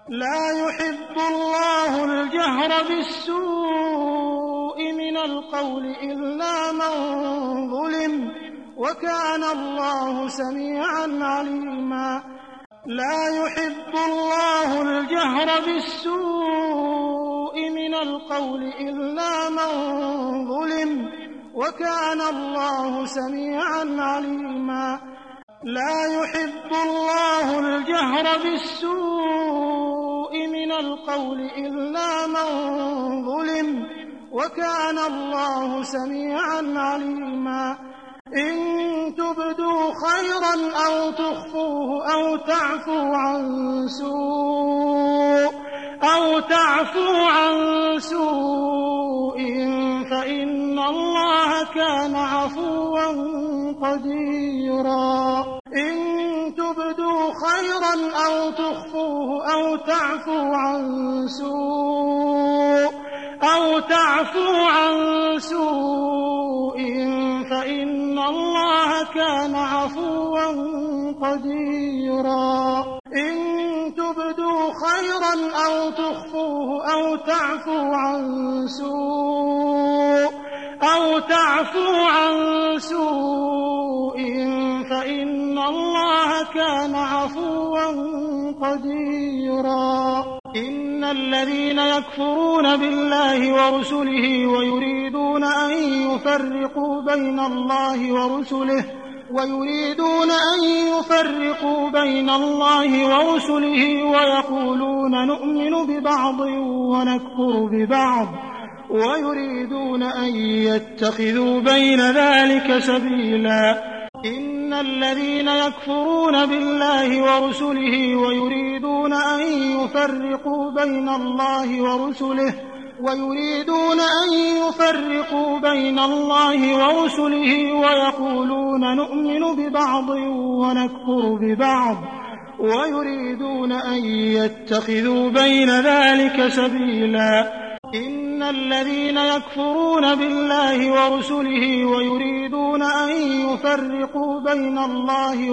لا يحب الله الجهر بالسوء من القول إلا من ظلم وكان الله سميعا عليما لا يحب الله الجهر بالسوء من القول إلا من ظلم وكان الله سميعا عليما لا يحب الله الجهر بالسوء من القول إلا من ظلم وكان الله سميعا عليما إن تبدوا خيرا أو تخفوه أو تعفوا عن سوء فإن الله كان عفوا قديرا إن تبدوا خيرا أو تخفوه أو تعفوا عن سوء فإن الله كان عفوا قديرا إن تبدوا خيرا أو تخفوه أو تعفوا عن سوء فإن الله كان عفوا قديرا إن الذين يكفرون بالله ورسله ويريدون أن يفرقوا بين الله ورسله ويقولون نؤمن ببعض ونكفر ببعض ويريدون أن يتخذوا بين ذلك سبيلا إن الذين يكفرون بالله ورسله ويريدون أن يفرقوا بين الله ورسله ويقولون نؤمن ببعض ونكفر ببعض ويريدون أن يتخذوا بين ذلك سبيلا إن الذين يكفرون بالله ورسله ويريدون أن يفرقوا بين الله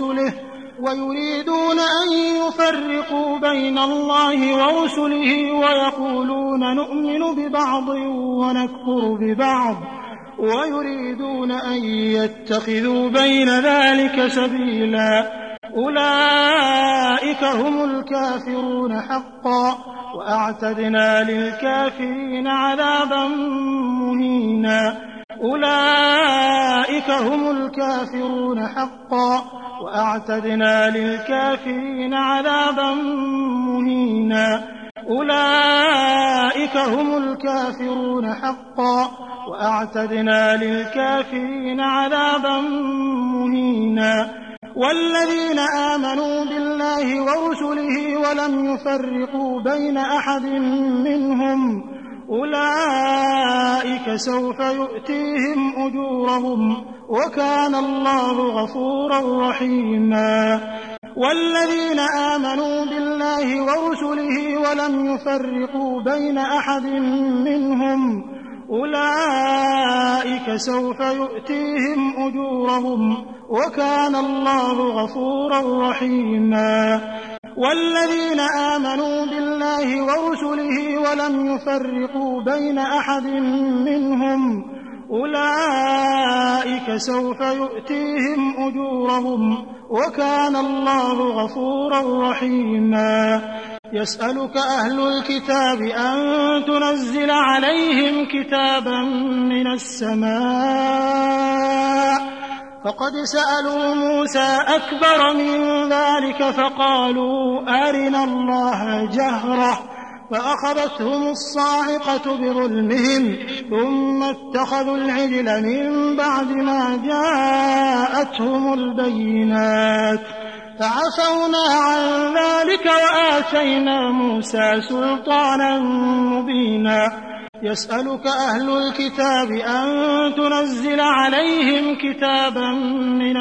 ورسله ويقولون نؤمن ببعض ونكفر ببعض ويريدون أن يتخذوا بين ذلك سبيلا أولئك هم الكافرون حقا وأعتدنا للكافرين عذابا مهينا أولئك هم الكافرون حقا وأعتدنا للكافرين عذابا مهينا أولئك هم الكافرون حقا وأعتدنا للكافرين عذابا مهينا والذين آمنوا بالله ورسله ولم يفرقوا بين أحد منهم أولئك سوف يؤتيهم أجورهم وكان الله غفورا رحيما والذين آمنوا بالله ورسله ولم يفرقوا بين أحد منهم أولئك سوف يؤتيهم أجورهم وكان الله غفورا رحيما والذين آمنوا بالله ورسله ولم يفرقوا بين أحد منهم أولئك سوف يؤتيهم أجورهم وكان الله غفورا رحيما يسألك أهل الكتاب أن تنزل عليهم كتابا من السماء فقد سألوا موسى أكبر من ذلك فقالوا أرنا الله جهرة فأخذتهم الصاعقة بظلمهم ثم اتخذوا العجل من بعد ما جاءتهم البينات فعفونا عن ذلك وآتينا موسى سلطانا مبينا يسألك أهل الكتاب أن تنزل عليهم كتابا من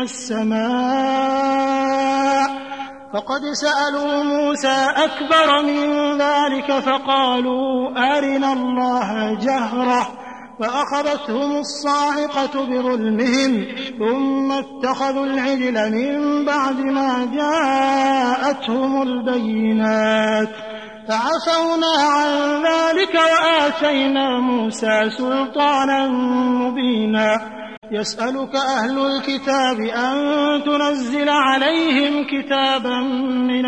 السماء فقد سألوا موسى أكبر من ذلك فقالوا أرنا الله جهرة فأخذتهم الصاعقة بظلمهم ثم اتخذوا العجل من بعد ما جاءتهم البينات فعفونا عن ذلك وآتينا موسى سلطانا مبينا يسألك أهل الكتاب أن تنزل عليهم كتابا من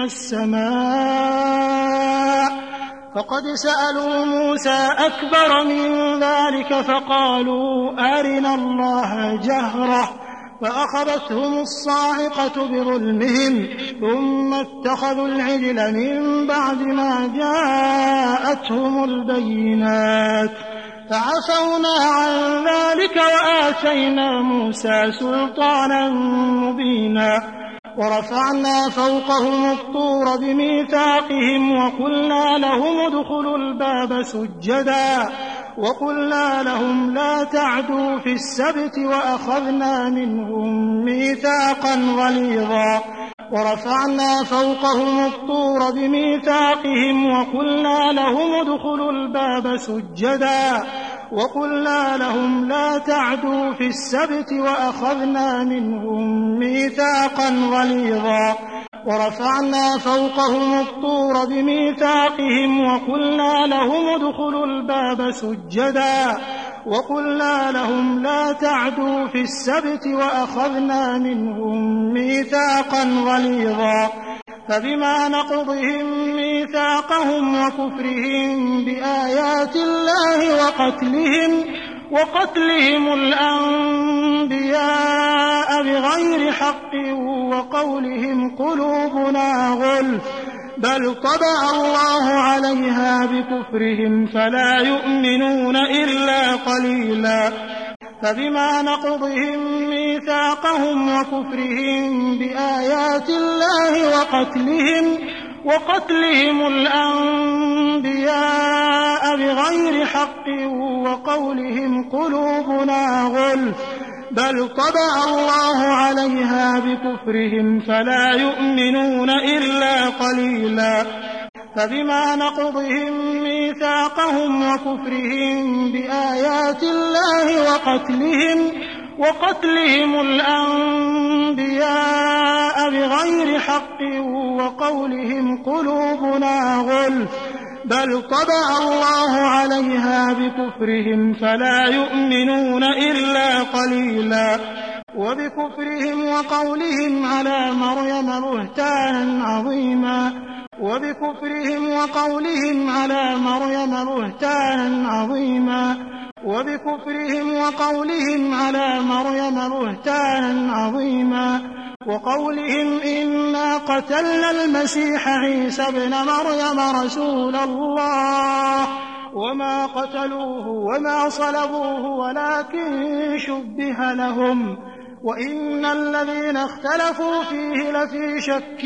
السماء فقد سألوا موسى أكبر من ذلك فقالوا أرنا الله جهرة فأخذتهم الصاعقة بظلمهم ثم اتخذوا العجل من بعد ما جاءتهم البينات فعفونا عن ذلك وآتينا موسى سلطانا مبينا ورفعنا فوقهم الطور بميثاقهم وقلنا لهم ادخلوا الباب سجدا وقلنا لهم لا تعدوا في السبت وأخذنا منهم ميثاقا غليظا ورفعنا فوقهم الطور بميثاقهم وقلنا لهم ادخلوا الباب سجدا وقلنا لهم لا تعدوا في السبت وأخذنا منهم ميثاقا غليظا ورفعنا فوقهم الطور بميثاقهم وقلنا لهم ادخلوا الباب سجدا وقلنا لهم لا تعدوا في السبت وأخذنا منهم ميثاقا غليظا فبما نقضهم ميثاقهم وكفرهم بآيات الله وقتلهم الأنبياء بغير حق وقولهم قلوبنا غلف بل طبع الله عليها بكفرهم فلا يؤمنون إلا قليلا فبما نقضهم ميثاقهم وكفرهم بآيات الله وقتلهم الأنبياء بغير حق وقولهم قلوبنا غلف بل طبع الله عليها بكفرهم فلا يؤمنون إلا قليلا فبما نقضهم ميثاقهم وكفرهم بآيات الله وقتلهم الأنبياء بغير حق وقولهم قلوبنا غلف بل طبع الله عليها بكفرهم فلا يؤمنون إلا قليلا وبكفرهم وقولهم على مريم بهتانا عظيما وبكفرهم وقولهم على مريم بهتانا عظيما وبكفرهم وقولهم على مريم بهتانا عظيما وقولهم إنا قتلنا المسيح عيسى ابن مريم رسول الله وما قتلوه وما صلبوه ولكن شبه لهم وإن الذين اختلفوا فيه لفي شك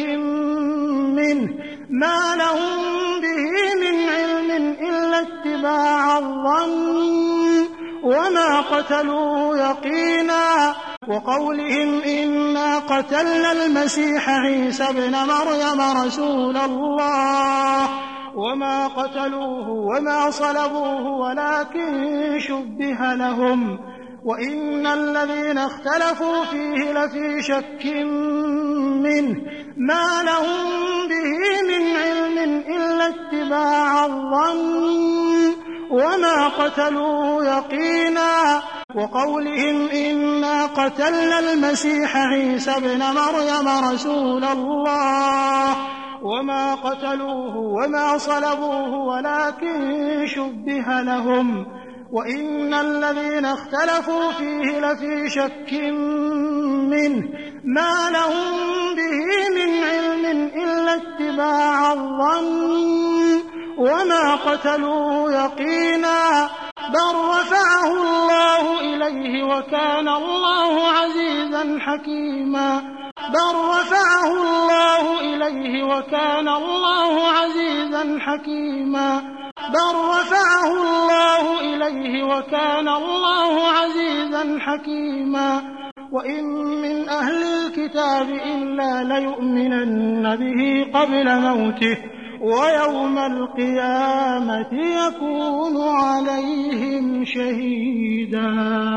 منه ما لهم به من علم إلا اتباع الظن وما قتلوه يقينا وقولهم إنا قتلنا المسيح عيسى ابن مريم رسول الله وما قتلوه وما صلبوه ولكن شبه لهم وإن الذين اختلفوا فيه لفي شك منه ما لهم به من علم إلا اتباع الظن وما قتلوه يقينا وقولهم إنا قتلنا المسيح عيسى ابن مريم رسول الله وما قتلوه وما صلبوه ولكن شبه لهم وإن الذين اختلفوا فيه لفي شك منه ما لهم به من علم إلا اتباع الظن وما قتلوه يقينا بل رفعه الله إليه وكان الله عزيزا حكيما بل رفعه الله إليه وكان الله عزيزا حكيما بل رفعه الله إليه وكان الله عزيزا حكيما وإن من أهل الكتاب إلا ليؤمنن به قبل موته ويوم القيامة يكون عليهم شهيدا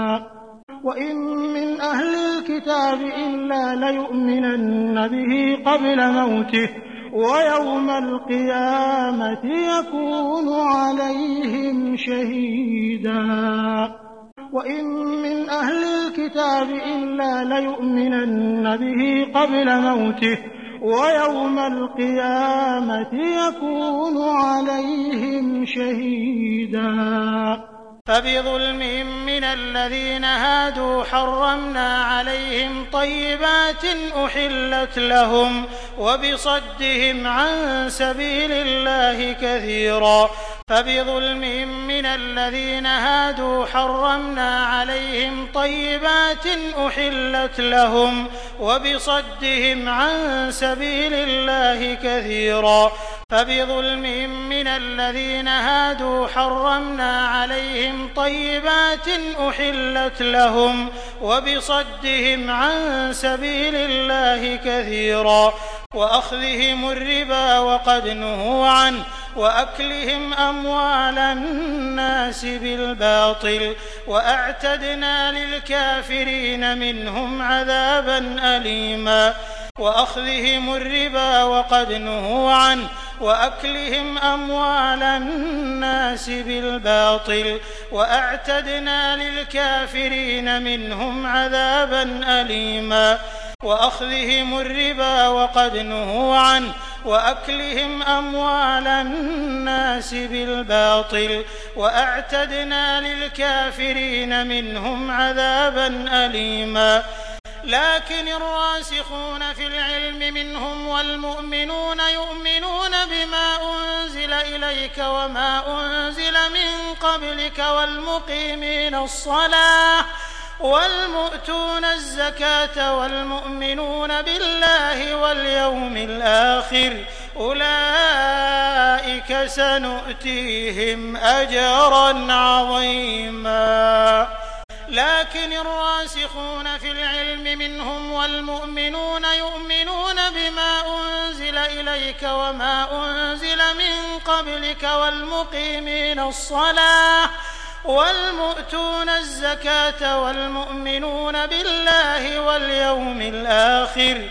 وإن من أهل الكتاب إلا ليؤمنن به قبل موته ويوم القيامة يكون عليهم شهيدا وإن من أهل الكتاب إلا ليؤمنن به قبل موته ويوم القيامة يكون عليهم شهيدا فبظلم من الذين هادوا حرمنا عليهم طيبات أحلت لهم وبصدهم عن سبيل الله كثيرا فبظلم من الذين هادوا حرمنا عليهم طيبات أحلت لهم وبصدهم عن سبيل الله كثيرا فبظلم من الذين هادوا حرمنا عليهم طيبات أحلت لهم وبصدهم عن سبيل الله كثيرا وأخذهم الربا وقد نهوا عنه وأكلهم أموال الناس بالباطل وأعتدنا للكافرين منهم عذابا أليما وأخذهم الربا وقد نهوا عنه وأكلهم أموال الناس بالباطل وأعتدنا للكافرين منهم عذابا أليما وأخذهم الربا وقد نهوا عنه وأكلهم أموال الناس بالباطل وأعتدنا للكافرين منهم عذابا أليما لكن الراسخون في العلم منهم والمؤمنون يؤمنون بما أنزل إليك وما أنزل من قبلك والمقيمين الصلاة والمؤتون الزكاة والمؤمنون بالله واليوم الآخر أولئك سنؤتيهم أجرا عظيما لكن الراسخون في العلم منهم والمؤمنون يؤمنون بما أنزل إليك وما أنزل من قبلك والمقيمين الصلاة والمؤتون الزكاة والمؤمنون بالله واليوم الآخر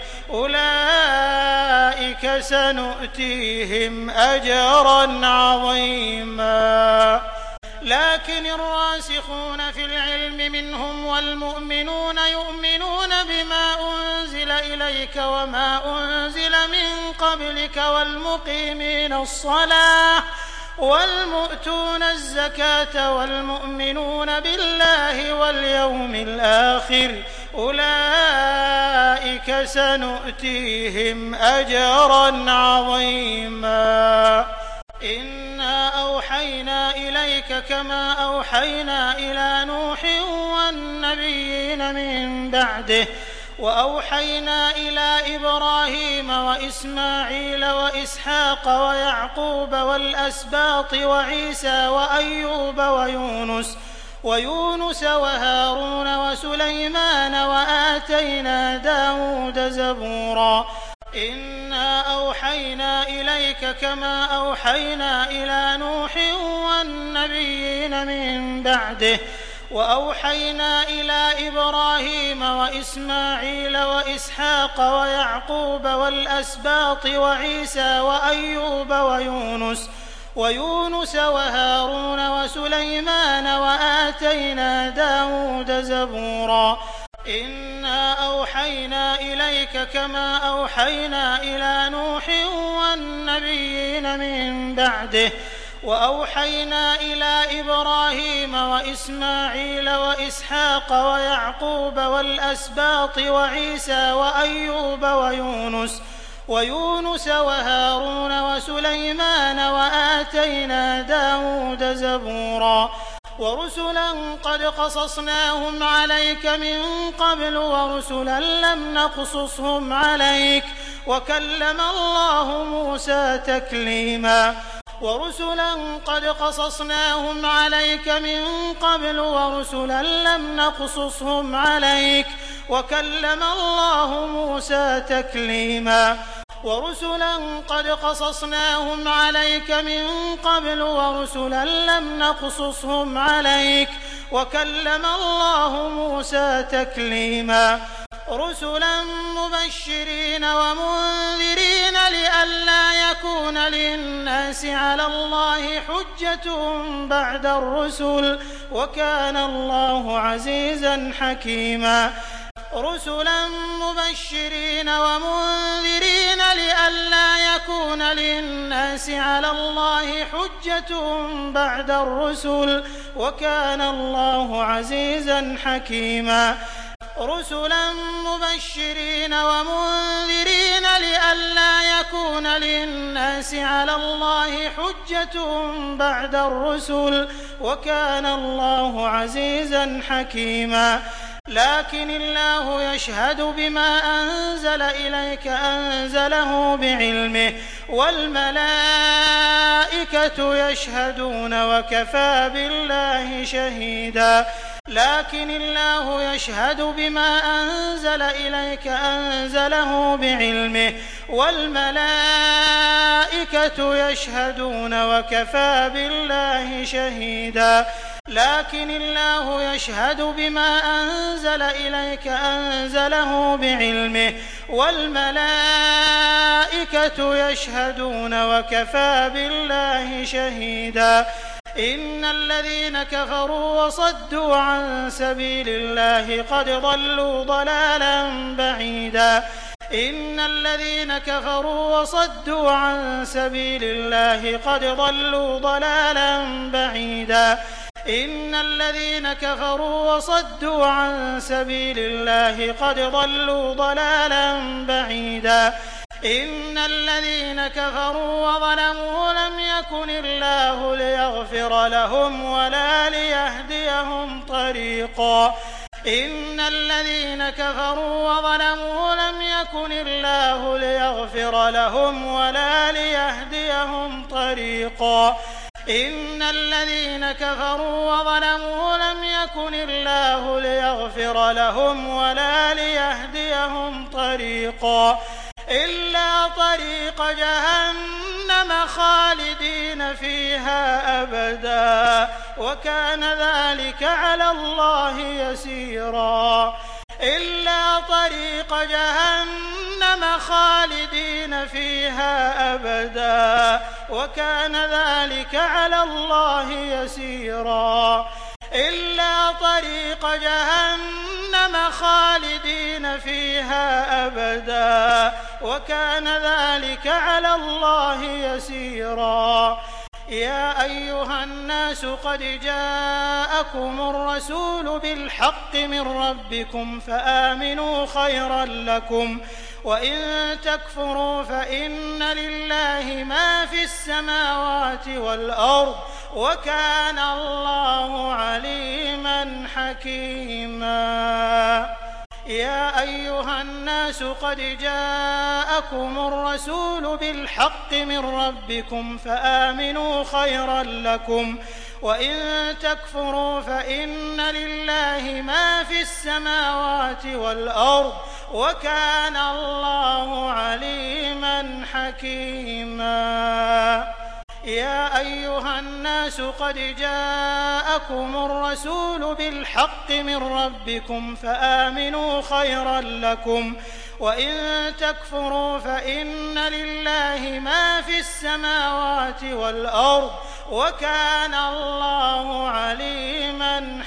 أولئك سنؤتيهم أجرا عظيما لكن الراسخون في العلم منهم والمؤمنون يؤمنون بما أنزل إليك وما أنزل من قبلك والمقيمين الصلاة والمؤتون الزكاة والمؤمنون بالله واليوم الآخر أولئك سنؤتيهم أجرا عظيما إنا أوحينا إليك كما أوحينا إلى نوح والنبيين من بعده وأوحينا إلى إبراهيم وإسماعيل وإسحاق ويعقوب والأسباط وعيسى وأيوب ويونس وهارون وسليمان وآتينا داود زبورا إنا أوحينا إليك كما أوحينا إلى نوح والنبيين من بعده وأوحينا إلى إبراهيم وإسماعيل وإسحاق ويعقوب والأسباط وعيسى وأيوب ويونس وهارون وسليمان وآتينا داود زبورا إنا أوحينا إليك كما أوحينا إلى نوح والنبيين من بعده وأوحينا إلى إبراهيم وإسماعيل وإسحاق ويعقوب والأسباط وعيسى وأيوب ويونس وهارون وسليمان وآتينا داود زبورا ورسلا قد قصصناهم عليك من قبل ورسلا لم نقصصهم عليك وكلم الله موسى تكليما ورسلا قد قصصناهم عليك من قبل ورسلا لم نقصصهم عليك وكلم الله موسى تكليما ورسلا قد قصصناهم عليك من قبل ورسلا لم نقصصهم عليك وكلم الله موسى تكليما رسلا مبشرين ومنذرين لئلا يكون للناس على الله حجة بعد الرسل وكان الله عزيزا حكيما رسلا مبشرين ومنذرين لئلا يكون للناس على الله حجة بعد الرسل وكان الله عزيزا حكيما رسلا مبشرين ومنذرين لئلا يكون للناس على الله حجة بعد الرسل وكان الله عزيزا حكيما لكن الله يشهد بما أنزل إليك أنزله بعلمه والملائكة يشهدون وكفى بالله شهيدا لكن الله يشهد بما أنزل إليك أنزله بعلمه والملائكة يشهدون وكفى بالله شهيدا لكن الله يشهد بما أنزل إليك أنزله بعلمه والملائكة يشهدون وكفى بالله شهيدا إن الذين كفروا وصدوا عن سبيل الله قد ضلوا ضلالا بعيدا إن الذين كفروا وصدوا عن سبيل الله قد ضلوا ضلالا بعيدا إن الذين كفروا وصدوا عن سبيل الله قد ضلوا ضلالا بعيدا إن الذين كفروا وظلموا لم يكن الله ليغفر لهم ولا ليهديهم طريقا إن الذين كفروا وظلموا لم يكن الله ليغفر لهم ولا ليهديهم طريقا إن الذين كفروا وظلموا لم يكن الله ليغفر لهم ولا ليهديهم طريقا إلا طريق جهنم خالدين فيها أبدا وكان ذلك على الله يسيرا إلا طريق جهنم خالدين فيها أبدا وكان ذلك على الله يسيرا إلا طريق جهنم خالدين فيها أبدا وكان ذلك على الله يسيرا يا أيها الناس قد جاءكم الرسول بالحق من ربكم فآمنوا خيرا لكم وإن تكفروا فإن لله ما في السماوات والأرض وكان الله عليما حكيما يا أيها الناس قد جاءكم الرسول بالحق من ربكم فآمنوا خيرا لكم وإن تكفروا فإن لله ما في السماوات والأرض وكان الله عليما حكيما يا أيها الناس قد جاءكم الرسول بالحق من ربكم فآمنوا خيرا لكم وإن تكفروا فإن لله ما في السماوات والأرض وكان الله عليما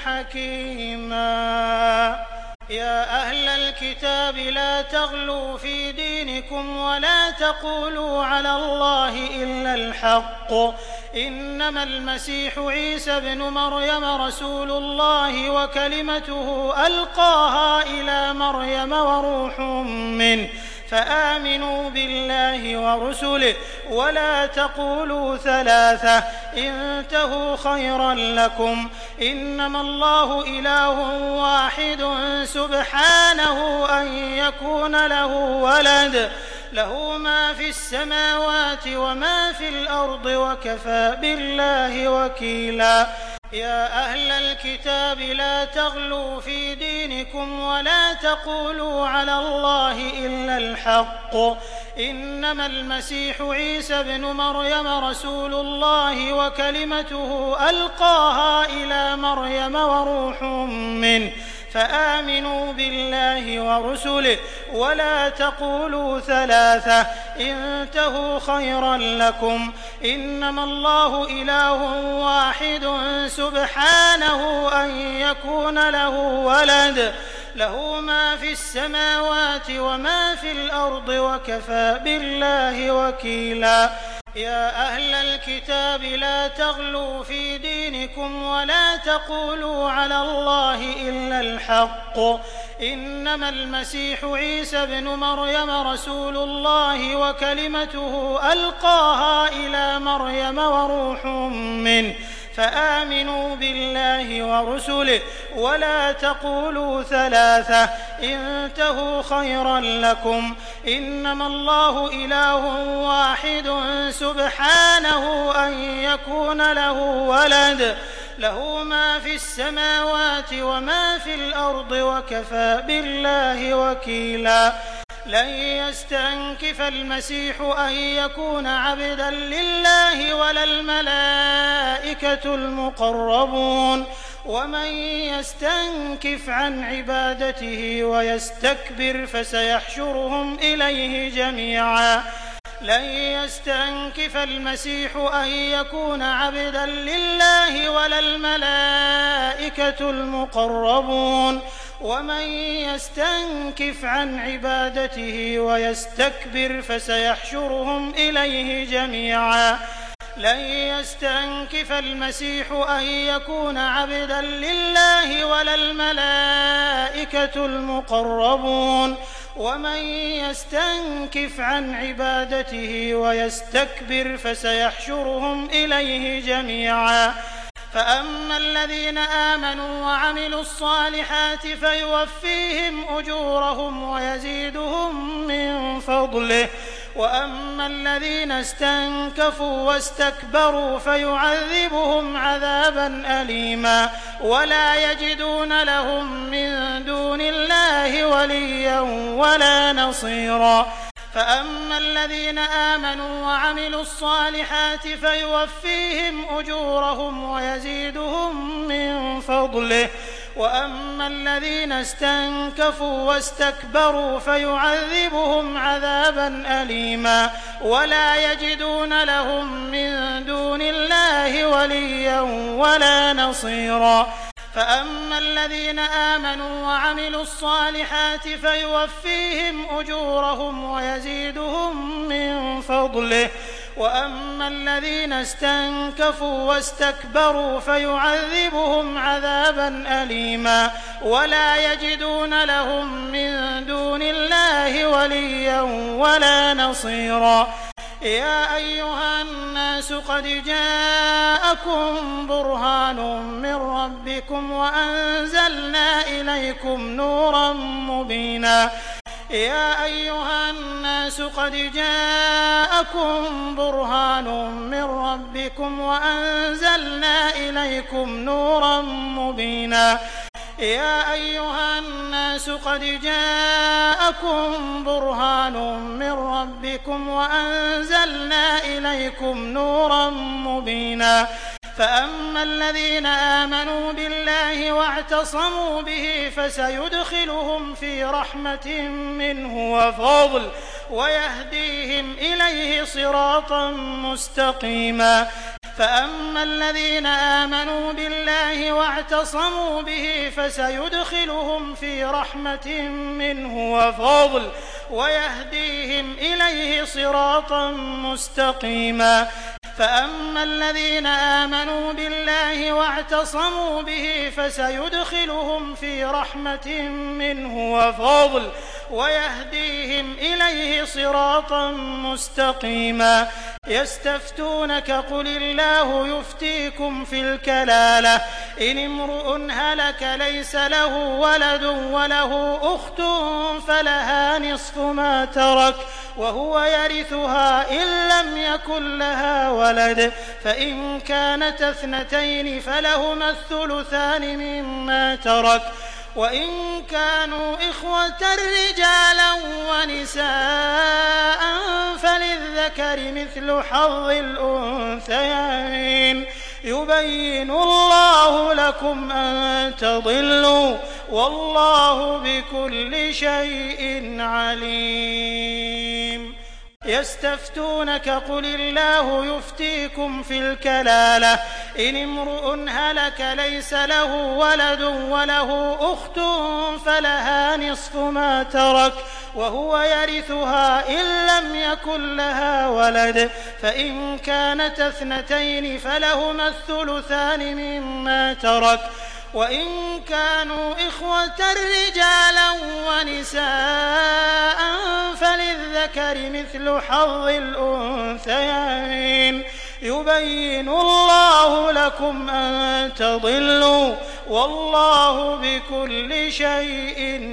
حكيما يا أهل الكتاب لا تغلوا في دينكم ولا تقولوا على الله إلا الحق إنما المسيح عيسى ابن مريم رسول الله وكلمته ألقاها إلى مريم وروح منه فآمنوا بالله ورسله ولا تقولوا ثلاثة انتهوا خيرا لكم إنما الله إله واحد سبحانه أن يكون له ولد له ما في السماوات وما في الأرض وكفى بالله وكيلا يا أهل الكتاب لا تغلوا في دينكم ولا تقولوا على الله إلا الحق إنما المسيح عيسى ابن مريم رسول الله وكلمته ألقاها إلى مريم وروح منه فآمنوا بالله ورسله ولا تقولوا ثلاثة انتهوا خيرا لكم إنما الله إله واحد سبحانه أن يكون له ولد له ما في السماوات وما في الأرض وكفى بالله وكيلا يا أهل الكتاب لا تغلوا في دينكم ولا تقولوا على الله إلا الحق إنما المسيح عيسى ابن مريم رسول الله وكلمته ألقاها إلى مريم وروح منه فآمنوا بالله ورسله ولا تقولوا ثلاثة انتهوا خيرا لكم إنما الله إله واحد سبحانه أن يكون له ولد له ما في السماوات وما في الأرض وكفى بالله وكيلا لن يستنكف المسيح أن يكون عبدا لله ولا الملائكة المقربون ومن يستنكف عن عبادته ويستكبر فسيحشرهم إليه جميعا لن يستنكف المسيح أن يكون عبدا لله ولا الملائكة المقربون ومن يستنكف عن عبادته ويستكبر فسيحشرهم إليه جميعا لن يستنكف المسيح أن يكون عبدا لله ولا الملائكة المقربون ومن يستنكف عن عبادته ويستكبر فسيحشرهم إليه جميعا فأما الذين آمنوا وعملوا الصالحات فيوفيهم أجورهم ويزيدهم من فضله وأما الذين استنكفوا واستكبروا فيعذبهم عذابا أليما ولا يجدون لهم من دون الله وليا ولا نصيرا فأما الذين آمنوا وعملوا الصالحات فيوفيهم أجورهم ويزيدهم من فضله وأما الذين استنكفوا واستكبروا فيعذبهم عذابا أليما ولا يجدون لهم من دون الله وليا ولا نصيرا فأما الذين آمنوا وعملوا الصالحات فيوفيهم أجورهم ويزيدهم من فضله وأما الذين استنكفوا واستكبروا فيعذبهم عذابا أليما ولا يجدون لهم من دون الله وليا ولا نصيرا يا أيها الناس قد جاءكم برهان من ربكم وأنزلنا إليكم نورا مبينا يا أيها الناس قد جاءكم برهان من ربكم وأنزلنا إليكم نورا مبينا يا أيها الناس قد جاءكم برهان من ربكم وأنزلنا إليكم نورا مبينا فأما الذين آمنوا بالله واعتصموا به فسيدخلهم في رحمة منه وفضل ويهديهم إليه صراطا مستقيما فأما الذين آمنوا بالله واعتصموا به فسيدخلهم في رحمة منه وفضل ويهديهم إليه صراطا مستقيما فأما الذين آمنوا بالله واعتصموا به فسيدخلهم في رحمة منه وفضل ويهديهم إليه صراطا مستقيما يستفتونك قل الله يفتيكم في الكلالة إن امرؤ هلك ليس له ولد وله أخت فلها نصف ما ترك وهو يرثها إن لم يكن لها ولد فإن كانت اثنتين فلهما الثلثان مما ترك وإن كانوا إخوة رجالا ونساء فللذكر مثل حظ الأنثيين يبين الله لكم أن تضلوا والله بكل شيء عليم. يستفتونك قل الله يفتيكم في الكلالة إن امرؤ هلك ليس له ولد وله أخت فلها نصف ما ترك وهو يرثها إن لم يكن لها ولد فإن كانت اثنتين فلهما الثلثان مما ترك وإن كانوا إخوة رجالا ونساء فللذكر مثل حظ الأنثيين يبين الله لكم أن تضلوا والله بكل شيء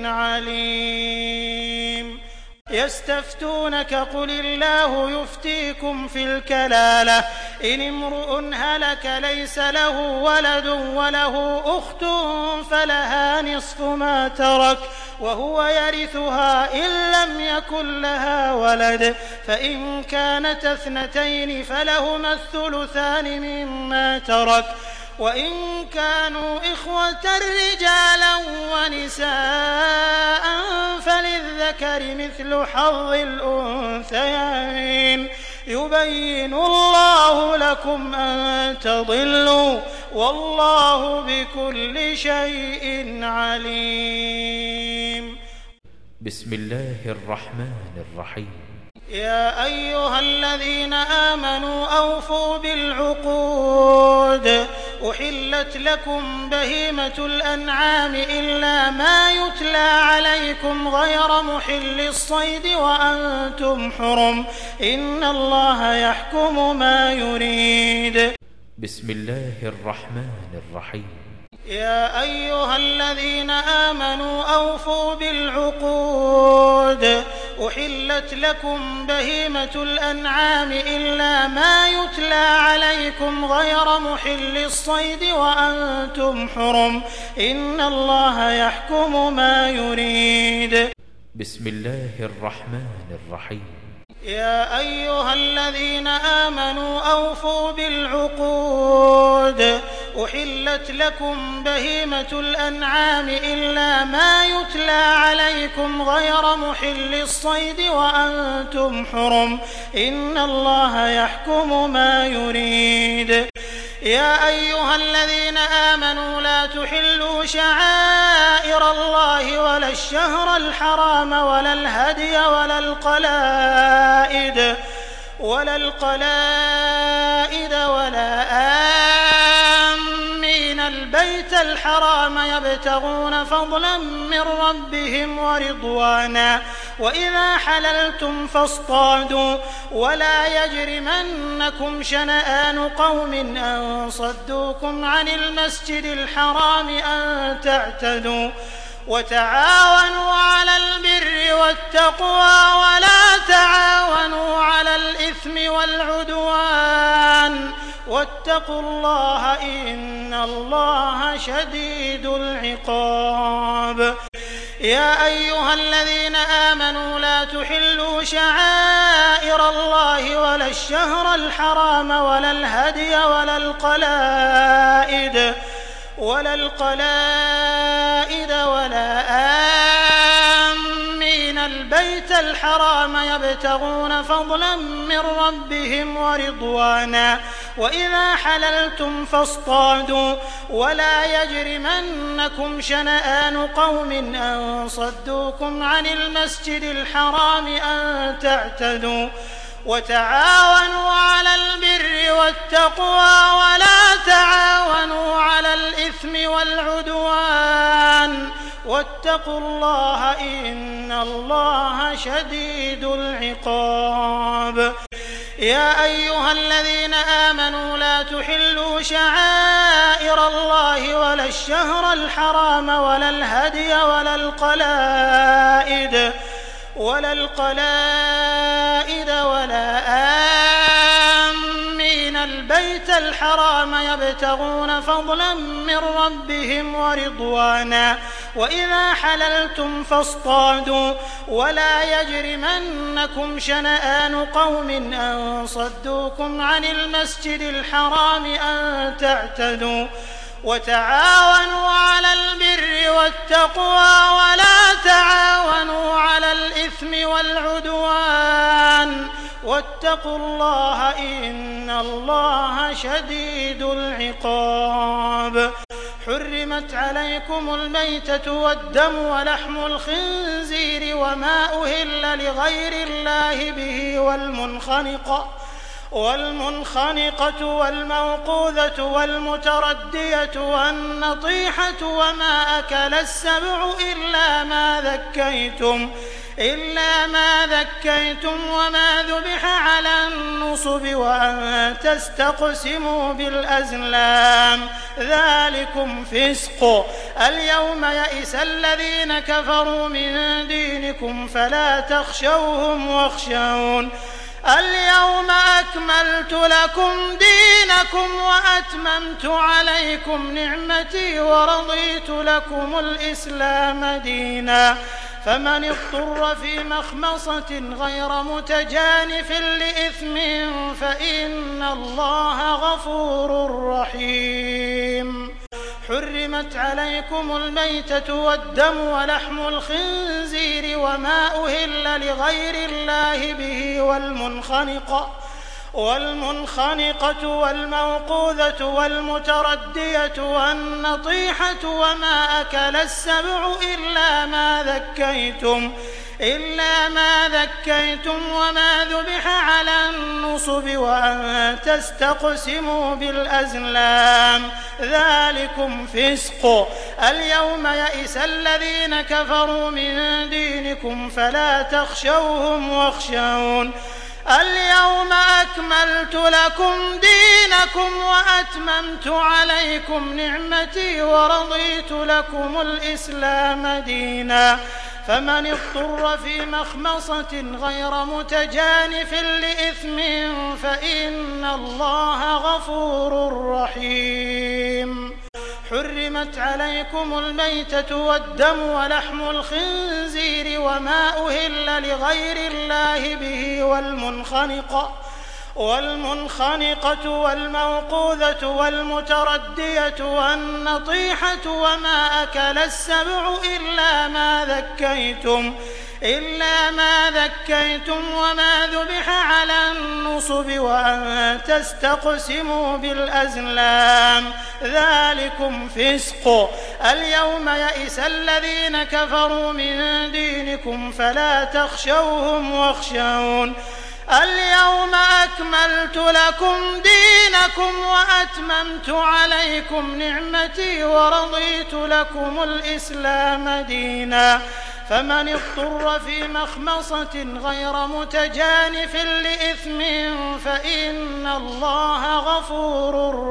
عليم. يستفتونك قل الله يفتيكم في الكلالة إن امرؤ هلك ليس له ولد وله أخت فلها نصف ما ترك وهو يرثها إن لم يكن لها ولد فإن كانت اثنتين فلهما الثلثان مما ترك وإن كانوا إخوة رجالا ونساء فللذكر مثل حظ الأنثيين يبين الله لكم أن تضلوا والله بكل شيء عليم. بسم الله الرحمن الرحيم. يا أيها الذين آمنوا أوفوا بالعقود أحلت لكم بهيمة الأنعام إلا ما يتلى عليكم غير محل الصيد وأنتم حرم إن الله يحكم ما يريد. بسم الله الرحمن الرحيم. يا أيها الذين آمنوا أوفوا بالعقود أحلت لكم بهيمة الأنعام إلا ما يتلى عليكم غير محل الصيد وأنتم حرم إن الله يحكم ما يريد. بسم الله الرحمن الرحيم. يا أيها الذين آمنوا أوفوا بالعقود أحلت لكم بهيمة الأنعام إلا ما يتلى عليكم غير محل الصيد وأنتم حرم إن الله يحكم ما يريد. يا أيها الذين آمنوا لا تحلوا شعائر الله ولا الشهر الحرام ولا الهدي ولا القلائد ولا آمين البيت الحرام يبتغون فضلا من ربهم ورضوانا وإذا حللتم فاصطادوا ولا يجرمنكم شنآن قوم أن صدوكم عن المسجد الحرام أن تعتدوا وتعاونوا على البر والتقوى ولا تعاونوا على الإثم والعدوان واتقوا الله إن الله شديد العقاب. يا أيها الذين آمنوا لا تحلوا شعائر الله ولا الشهر الحرام ولا الهدي ولا القلائد ولا آمين البيت الحرام يبتغون فضلا من ربهم ورضوانا وإذا حللتم فاصطادوا ولا يجرمنكم شنآن قوم أن صدوكم عن المسجد الحرام أن تعتدوا وتعاونوا على البر والتقوى ولا تعاونوا على الإثم والعدوان واتقوا الله إن الله شديد العقاب. يا أيها الذين آمنوا لا تحلوا شعائر الله ولا الشهر الحرام ولا الهدي ولا القلائد ولا آمين البيت الحرام يبتغون فضلا من ربهم ورضوانا وإذا حللتم فاصطادوا ولا يجرمنكم شنآن قوم أن صدوكم عن المسجد الحرام أن تعتدوا وتعاونوا على البر والتقوى ولا تعاونوا على الإثم والعدوان واتقوا الله إن الله شديد العقاب. حرمت عليكم الميتة والدم ولحم الخنزير وما أهل لغير الله به والمنخنقة والموقوذة والمتردية والنطيحة وما أكل السبع إلا ما ذكيتم وما ذبح على النصب وأن تستقسموا بالأزلام ذلكم فسق. اليوم يئس الذين كفروا من دينكم فلا تخشوهم واخشون. اليوم أكملت لكم دينكم وأتممت عليكم نعمتي ورضيت لكم الإسلام دينا فمن اضطر في مخمصة غير متجانف لإثم فإن الله غفور رحيم. حرمت عليكم الميتة والدم ولحم الخنزير وما أهل لغير الله به والمنخنقة والموقوذة والمتردية والنطيحة وما أكل السبع إلا ما ذكيتم وما ذبح على النصب وأن تستقسموا بالأزلام ذلكم فسق. اليوم يئس الذين كفروا من دينكم فلا تخشوهم واخشون. اليوم أكملت لكم دينكم وأتممت عليكم نعمتي ورضيت لكم الإسلام دينا فمن اضطر في مخمصة غير متجانف لإثم فإن الله غفور رحيم. حرمت عليكم الميتة والدم ولحم الخنزير وما أهل لغير الله به والمنخنقة والموقوذة والمتردية والنطيحة وما أكل السبع إلا ما ذكيتم وما ذبح على النصب وأن تستقسموا بالأزلام ذلكم فسق. اليوم يئس الذين كفروا من دينكم فلا تخشوهم واخشون. اليوم أكملت لكم دينكم وأتممت عليكم نعمتي ورضيت لكم الإسلام دينا فمن اضطر في مخمصة غير متجانف لإثم فإن الله غفور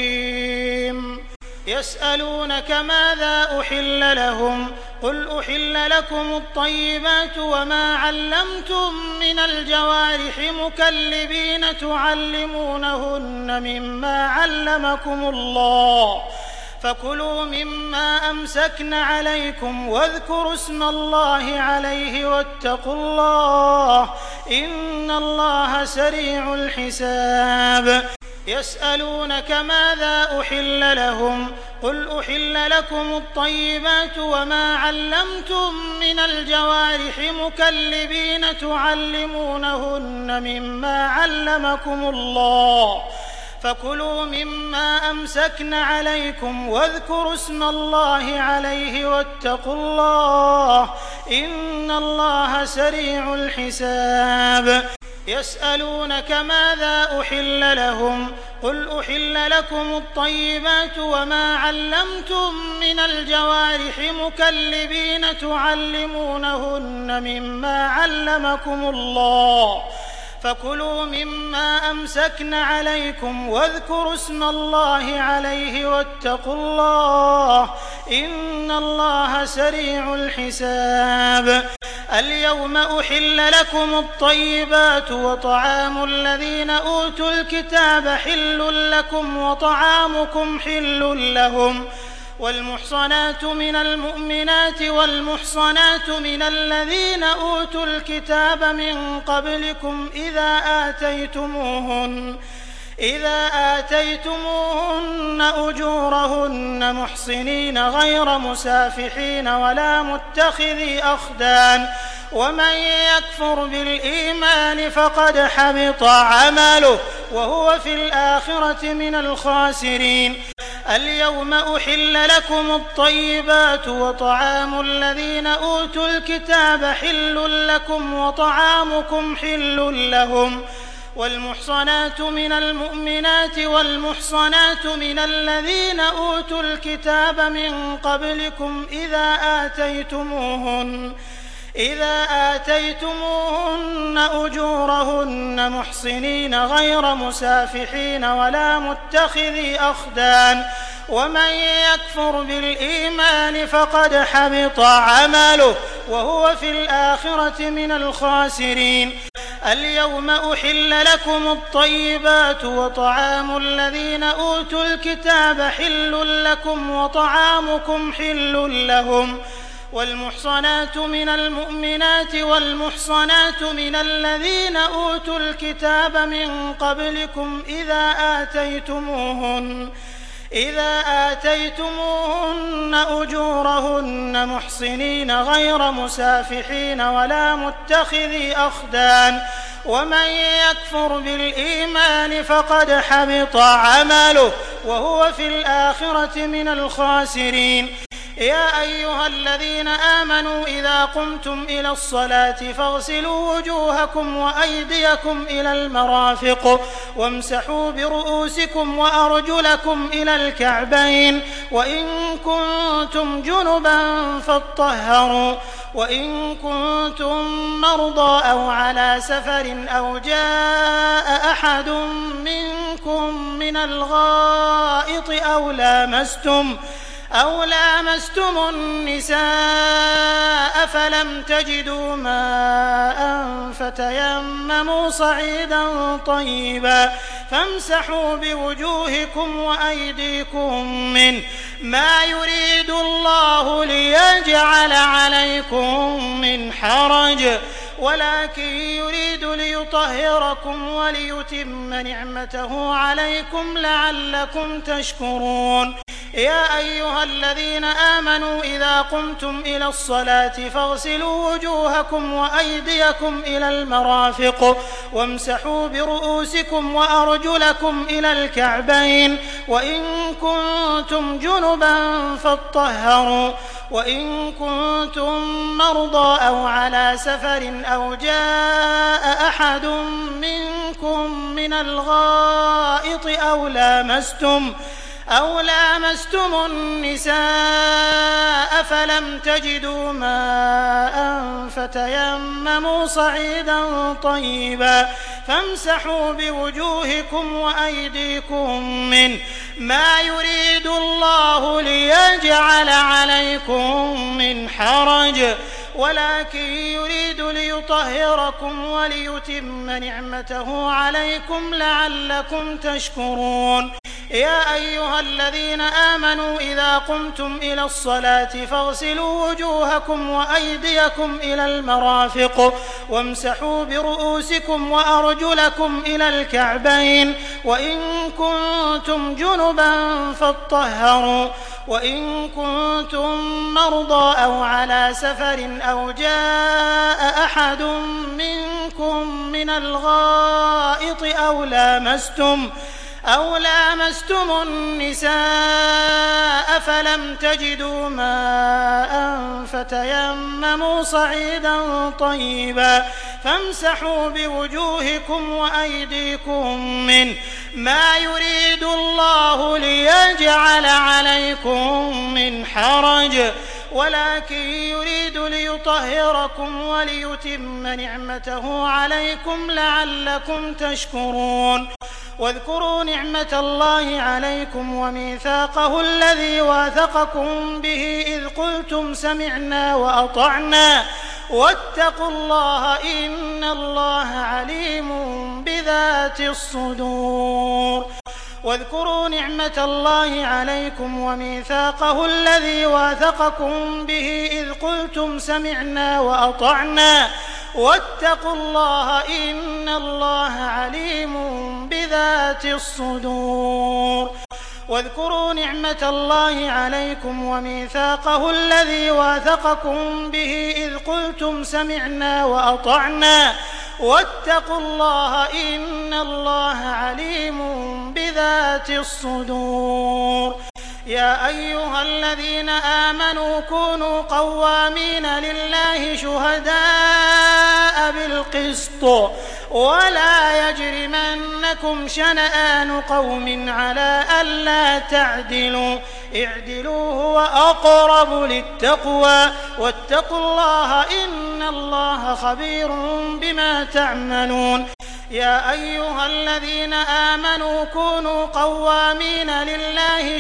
رحيم. يسألونك ماذا أحل لهم قل أحل لكم الطيبات وما علمتم من الجوارح مكلبين تعلمونهن مما علمكم الله فكلوا مما أمسكن عليكم واذكروا اسم الله عليه واتقوا الله إن الله سريع الحساب. يسألونك ماذا أحل لهم قل أحل لكم الطيبات وما علمتم من الجوارح مكلبين تعلمونهن مما علمكم الله فكلوا مما أمسكن عليكم واذكروا اسم الله عليه واتقوا الله إن الله سريع الحساب. يسألونك ماذا أحل لهم قل أحل لكم الطيبات وما علمتم من الجوارح مكلبين تعلمونهن مما علمكم الله فكلوا مما أمسكن عليكم واذكروا اسم الله عليه واتقوا الله إن الله سريع الحساب. اليوم أحل لكم الطيبات وطعام الذين أوتوا الكتاب حل لكم وطعامكم حل لهم والمحصنات من المؤمنات والمحصنات من الذين أوتوا الكتاب من قبلكم إذا آتيتموهن أجورهن محصنين غير مسافحين ولا متخذي أخدان ومن يكفر بالإيمان فقد حبط عمله وهو في الآخرة من الخاسرين. اليوم أحل لكم الطيبات وطعام الذين أوتوا الكتاب حل لكم وطعامكم حل لهم والمحصنات من المؤمنات والمحصنات من الذين أوتوا الكتاب من قبلكم إذا آتيتموهن أجورهن محصنين غير مسافحين ولا متخذي أخدان ومن يكفر بالإيمان فقد حبط عمله وهو في الآخرة من الخاسرين. اليوم أحل لكم الطيبات وطعام الذين أوتوا الكتاب حل لكم وطعامكم حل لهم والمحصنات من المؤمنات والمحصنات من الذين أوتوا الكتاب من قبلكم إذا آتيتموهن أجورهن محصنين غير مسافحين ولا متخذي أخدان ومن يكفر بالإيمان فقد حبط عمله وهو في الآخرة من الخاسرين. يا أيها الذين آمنوا إذا قمتم إلى الصلاة فاغسلوا وجوهكم وأيديكم إلى المرافق وامسحوا برؤوسكم وأرجلكم إلى الكعبين وإن كنتم جنبا فاطهروا وإن كنتم مرضى أو على سفر أو جاء أحد منكم من الغائط أو لامستم النساء فلم تجدوا ماء فتيمموا صعيدا طيبا فامسحوا بوجوهكم وأيديكم منه ما يريد الله ليجعل عليكم من حرج ولكن يريد ليطهركم وليتم نعمته عليكم لعلكم تشكرون. يا أيها الذين آمنوا إذا قمتم إلى الصلاة فاغسلوا وجوهكم وأيديكم إلى المرافق وامسحوا برؤوسكم وأرجلكم إلى الكعبين وإن كنتم جنبا فاطهروا وإن كنتم مرضى أو على سفر أو جاء أحد منكم من الغائط أو لامستم النساء فلم تجدوا ماء فتيمموا صعيدا طيبا فامسحوا بوجوهكم وأيديكم منه ما يريد الله ليجعل عليكم من حرج ولكن يريد ليطهركم وليتم نعمته عليكم لعلكم تشكرون. يا أيها الذين آمنوا إذا قمتم إلى الصلاة فاغسلوا وجوهكم وأيديكم إلى المرافق وامسحوا برؤوسكم وأرجلكم إلى الكعبين وإن كنتم جنبا فاطهروا وإن كنتم مرضى أو على سفر أو جاء أحد منكم من الغائط أو لامستم النساء فلم تجدوا ماء فتيمموا صعيدا طيبا فامسحوا بوجوهكم وأيديكم منه ما يريد الله ليجعل عليكم من حرج ولكن يريد ليطهركم وليتم نعمته عليكم لعلكم تشكرون. واذكروا نعمة الله عليكم وميثاقه الذي واثقكم به إذ قلتم سمعنا وأطعنا واتقوا الله إن الله عليم بذات الصدور واذكروا نعمة الله عليكم وميثاقه الذي واثقكم به إذ قلتم سمعنا وأطعنا واتقوا الله إن الله عليم بذات الصدور واذكروا نعمة الله عليكم وميثاقه الذي واثقكم به إذ قلتم سمعنا وأطعنا واتقوا الله إن الله عليم بذات الصدور يا أيها الذين آمنوا كونوا قوامين لله شهداء بالقسط ولا يجرمنكم شنآن قوم على ألا تعدلوا اعدلوا هو أقرب للتقوى واتقوا الله إن الله خبير بما تعملون يا أيها الذين آمنوا كونوا قوامين لله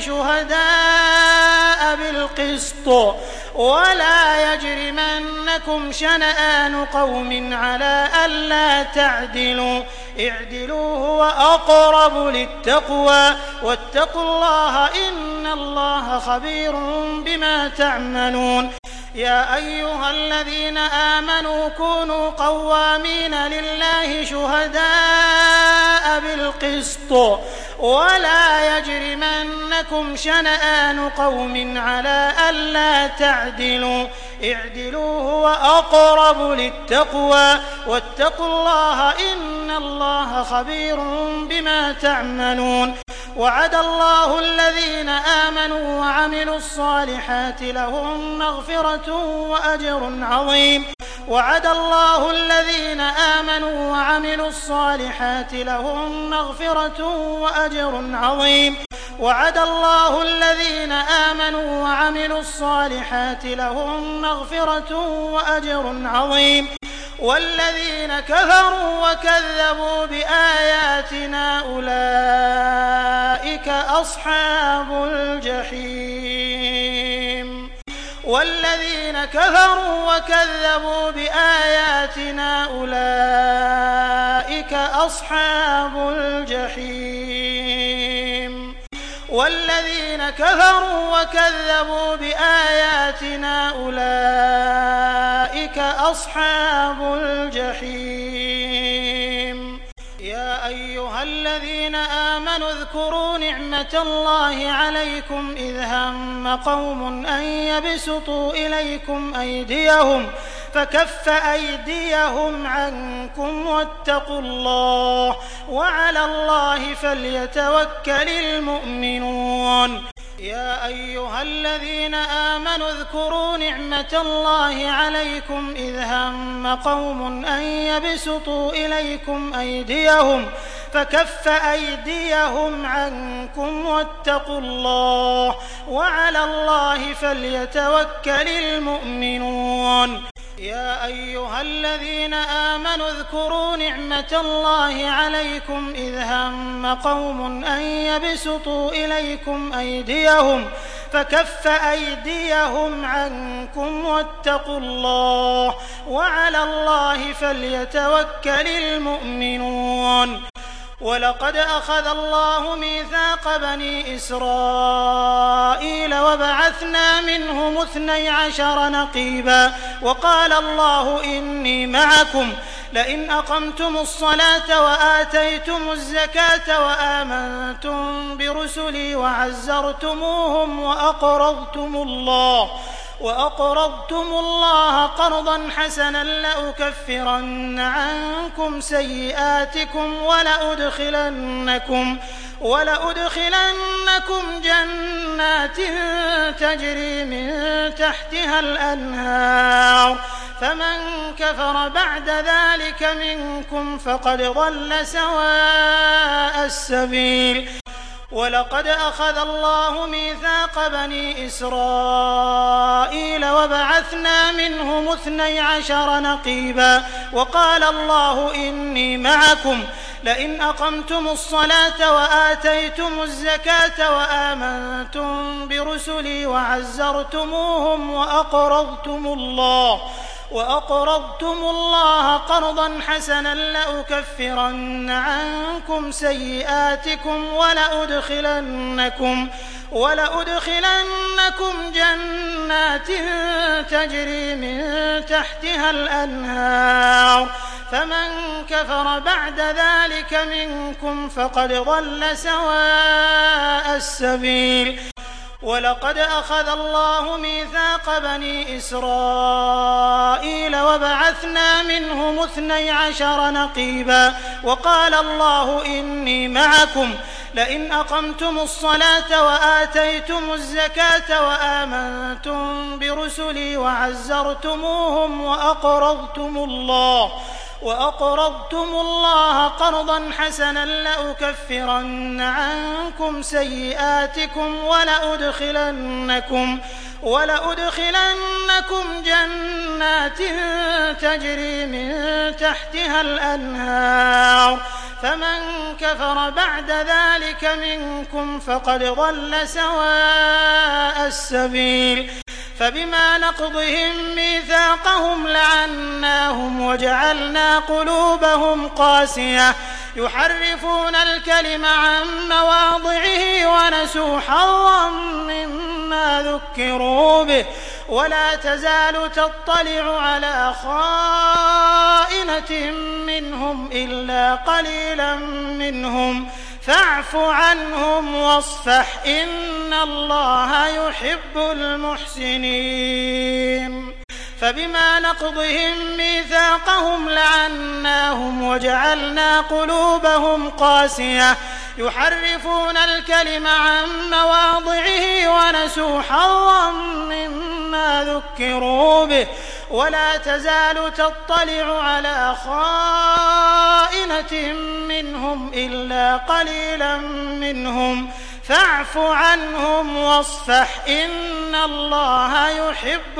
شهداء بالقسط ولا يجرمنكم شنآن قوم على ألا تعدلوا اعدلوا هو أقرب للتقوى واتقوا الله إن الله خبير بما تعملون يا أيها الذين آمنوا كونوا قوامين لله شهداء بالقسط ولا يجرمنكم شنآن قوم على ألا تعدلوا اعدلوا هو أقرب للتقوى واتقوا الله إن الله خبير بما تعملون وعد الله الذين آمنوا وعملوا الصالحات لهم مغفرة وأجر عظيم وعد الله الذين آمنوا وعملوا الصالحات لهم مغفرة وأجر عظيم وعد الله الذين آمنوا وعملوا الصالحات لهم مغفرة وأجر عظيم والذين كفروا وكذبوا بآياتنا أولئك أصحاب الجحيم والذين كفروا وكذبوا بآياتنا أولئك أصحاب الجحيم والذين كفروا وكذبوا بآياتنا أولئك أصحاب الجحيم يا أيها الذين آمنوا اذكروا نعمة الله عليكم إذ هم قوم أن يبسطوا إليكم أيديهم فكف أيديهم عنكم واتقوا الله وعلى الله فليتوكل المؤمنون يا أيها الذين آمنوا اذكروا نعمة الله عليكم إذ هم قوم أن يبسطوا إليكم أيديهم فكف أيديهم عنكم واتقوا الله وعلى الله فليتوكل المؤمنون يا أيها الذين آمنوا اذكروا نعمة الله عليكم إذ هم قوم أن يبسطوا إليكم أيديهم فكف أيديهم عنكم واتقوا الله وعلى الله فليتوكل المؤمنون ولقد أخذ الله ميثاق بني إسرائيل وبعثنا منهم 12 نقيبا وقال الله إني معكم لئن أقمتم الصلاة وآتيتم الزكاة وآمنتم برسلي وعزرتموهم وأقرضتم الله قرضا حسنا لأكفرن عنكم سيئاتكم ولأدخلنكم جنات تجري من تحتها الأنهار فمن كفر بعد ذلك منكم فقد ضل سواء السبيل ولقد أخذ الله ميثاق بني إسرائيل وبعثنا منهم 12 نقيبا وقال الله إني معكم لئن أقمتم الصلاة وآتيتم الزكاة وآمنتم برسلي وعزرتموهم وأقرضتم الله قرضا حسنا لأكفرن عنكم سيئاتكم ولأدخلنكم جنات تجري من تحتها الأنهار فمن كفر بعد ذلك منكم فقد ضل سواء السبيل. ولقد أخذ الله ميثاق بني إسرائيل وبعثنا منهم 12 نقيبا وقال الله إني معكم لئن أقمتم الصلاة وآتيتم الزكاة وآمنتم برسلي وعزرتموهم وأقرضتم الله قرضا حسنا لأكفرن عنكم سيئاتكم ولأدخلنكم جنات تجري من تحتها الأنهار فمن كفر بعد ذلك منكم فقد ضل سواء السبيل. فبما نقضهم ميثاقهم لعناهم وجعلنا قلوبهم قاسية يحرفون الكلم عن مواضعه ونسوا حظا مما ذكروا به ولا تزال تطلع على خائنة منهم إلا قليلا منهم فاعف عنهم واصفح إن الله يحب المحسنين. فبما نقضهم ميثاقهم لعناهم وجعلنا قلوبهم قاسية يحرفون الكلم عن مواضعه ونسوا حظا مما ذكروا به ولا تزال تطلع على خائنة منهم إلا قليلا منهم فاعف عنهم واصفح إن الله يحب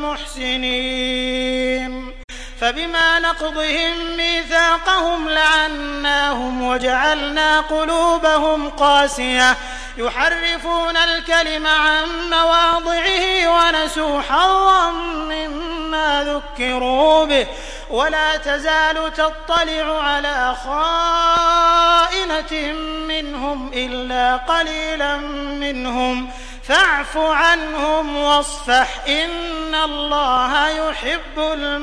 المحسنين. فبما نقضهم ميثاقهم لعناهم وجعلنا قلوبهم قاسية يحرفون الكلم عن مواضعه ونسوا حظا مما ذكروا به ولا تزال تطلع على خائنة منهم إلا قليلا منهم فاعف عنهم واصفح إن الله يحب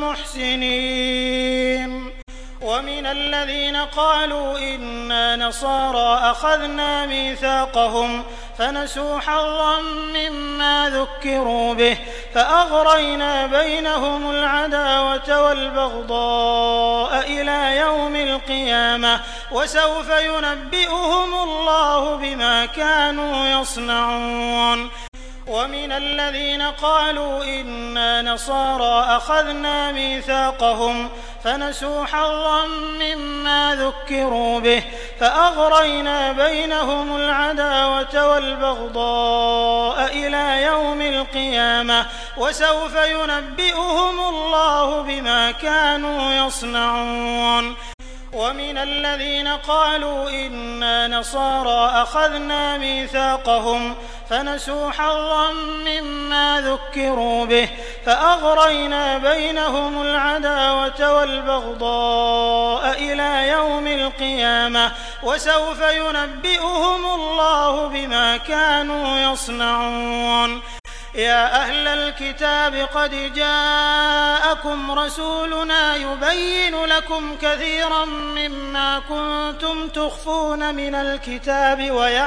المحسنين. ومن الذين قالوا إنا نصارى أخذنا ميثاقهم فنسوا حظا مما ذكروا به فأغرينا بينهم العداوة والبغضاء إلى يوم القيامة وسوف ينبئهم الله بما كانوا يصنعون. ومن الذين قالوا إنا نصارى أخذنا ميثاقهم فنسوا حظا مما ذكروا به فأغرينا بينهم العداوة والبغضاء إلى يوم القيامة وسوف ينبئهم الله بما كانوا يصنعون. ومن الذين قالوا إنا نصارى أخذنا ميثاقهم فنسوا حظا مما ذكروا به فأغرينا بينهم العداوة والبغضاء إلى يوم القيامة وسوف ينبئهم الله بما كانوا يصنعون. يا أهل الكتاب قد جاءكم رسولنا يبين لكم كثيرا مما كنتم تخفون من الكتاب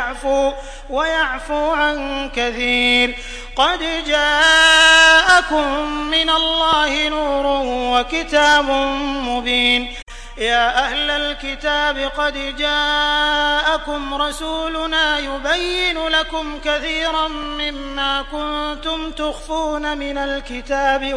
ويعفو عن كثير. قد جاءكم من الله نور وكتاب مبين. يا أهل الكتاب قد جاءكم رسولنا يبين لكم كثيرا مما كنتم تخفون من الكتاب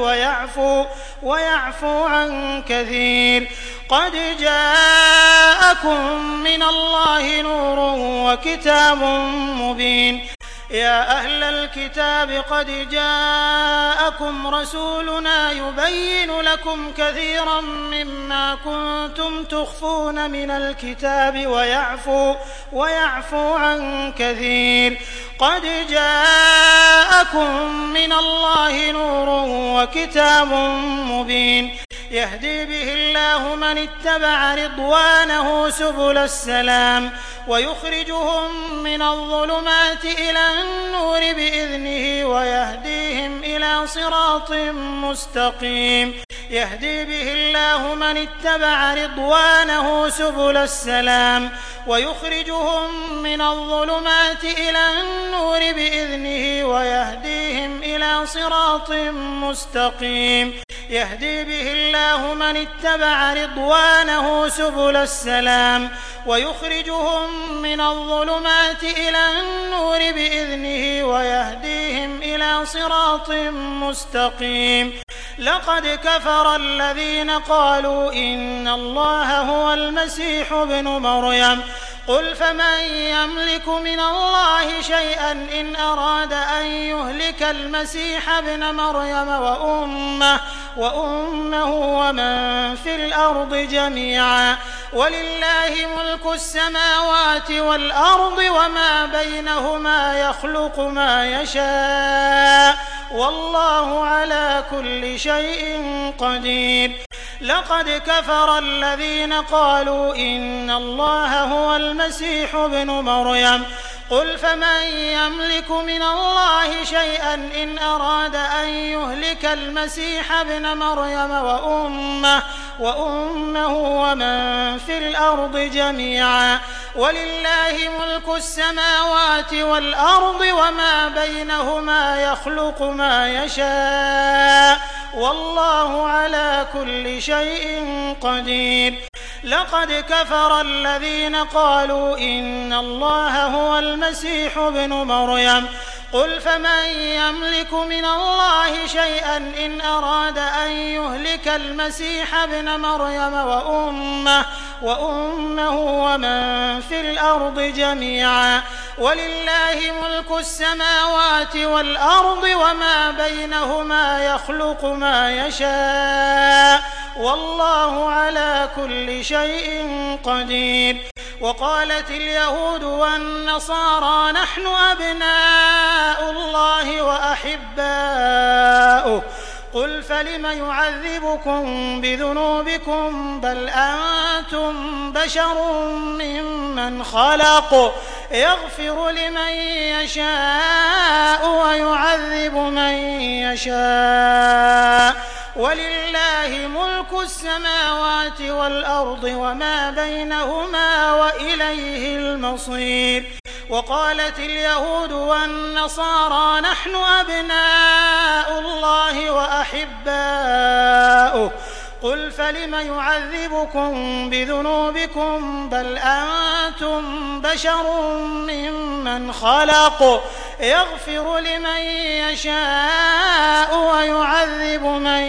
ويعفو عن كثير. قد جاءكم من الله نور وكتاب مبين. يا أهل الكتاب قد جاءكم رسولنا يبين لكم كثيرا مما كنتم تخفون من الكتاب ويعفو عن كثير. قد جاءكم جاءكم من الله نور وكتاب مبين يهدي به الله من اتبع رضوانه سبل السلام ويخرجهم من الظلمات إلى النور بإذنه ويهديهم إلى صراط مستقيم يهدي به الله من اتبع رضوانه سبل السلام ويخرجهم من الظلمات إلى النور بإذنه ويهديهم إلى صراط مستقيم يهدي به الله من اتبع رضوانه سبل السلام ويخرجهم من الظلمات إلى النور بإذنه ويهديهم إلى صراط مستقيم لقد كفر الذين قالوا إن الله هو المسيح ابن مريم قل فمن يملك من الله شيئا إن أراد أن يهلك المسيح ابن مريم وأمه ومن في الأرض جميعا ولله ملك السماوات والأرض وما بينهما يخلق ما يشاء والله على كل شيء قدير لقد كفر الذين قالوا إن الله هو المسيح ابن مريم قل فمن يملك من الله شيئا إن أراد أن يهلك المسيح ابن مريم وأمه ومن في الأرض جميعا ولله ملك السماوات والأرض وما بينهما يخلق ما يشاء والله على كل شيء قدير لقد كفر الذين قالوا إن الله هو المسيح ابن مريم قل فمن يملك من الله شيئا إن أراد أن يهلك المسيح ابن مريم وأمه ومن في الأرض جميعا ولله ملك السماوات والأرض وما بينهما يخلق ما يشاء والله على كل شيء قدير وقالت اليهود والنصارى نحن أبناء الله وأحباؤه قل فلم يعذبكم بذنوبكم بل أنتم بشر ممن خلق يغفر لمن يشاء ويعذب من يشاء ولله ملك السماوات والأرض وما بينهما وإليه المصير وقالت اليهود والنصارى نحن أبناء الله وأحباؤه قل فلم يعذبكم بذنوبكم بل أنتم بشر ممن خلق يغفر لمن يشاء ويعذب من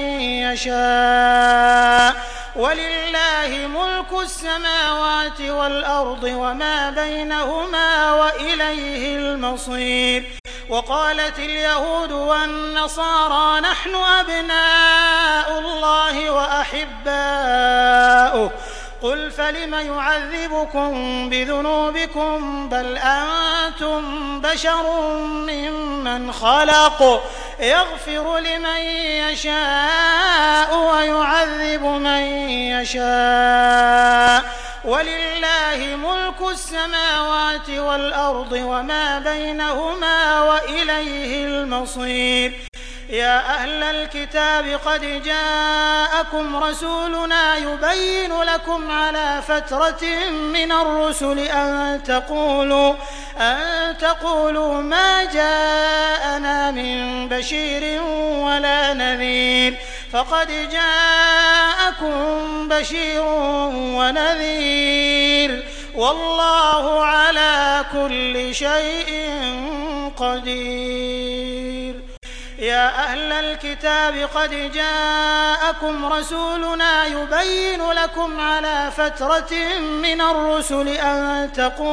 يشاء ولله ملك السماوات والأرض وما بينهما وإليه المصير وقالت اليهود والنصارى نحن أبناء الله وأحباؤه قل فلم يعذبكم بذنوبكم بل أنتم بشر ممن خلق يغفر لمن يشاء ويعذب من يشاء ولله ملك السماوات والأرض وما بينهما وإليه المصير يا أهل الكتاب قد جاءكم رسولنا يبين لكم على فترة من الرسل أن تقولوا ما جاءنا من بشير ولا نذير فقد جاءكم بشير ونذير والله على كل شيء قدير يا أهل الكتاب قد جاءكم رسولنا يبين لكم على فترة من الرسل أن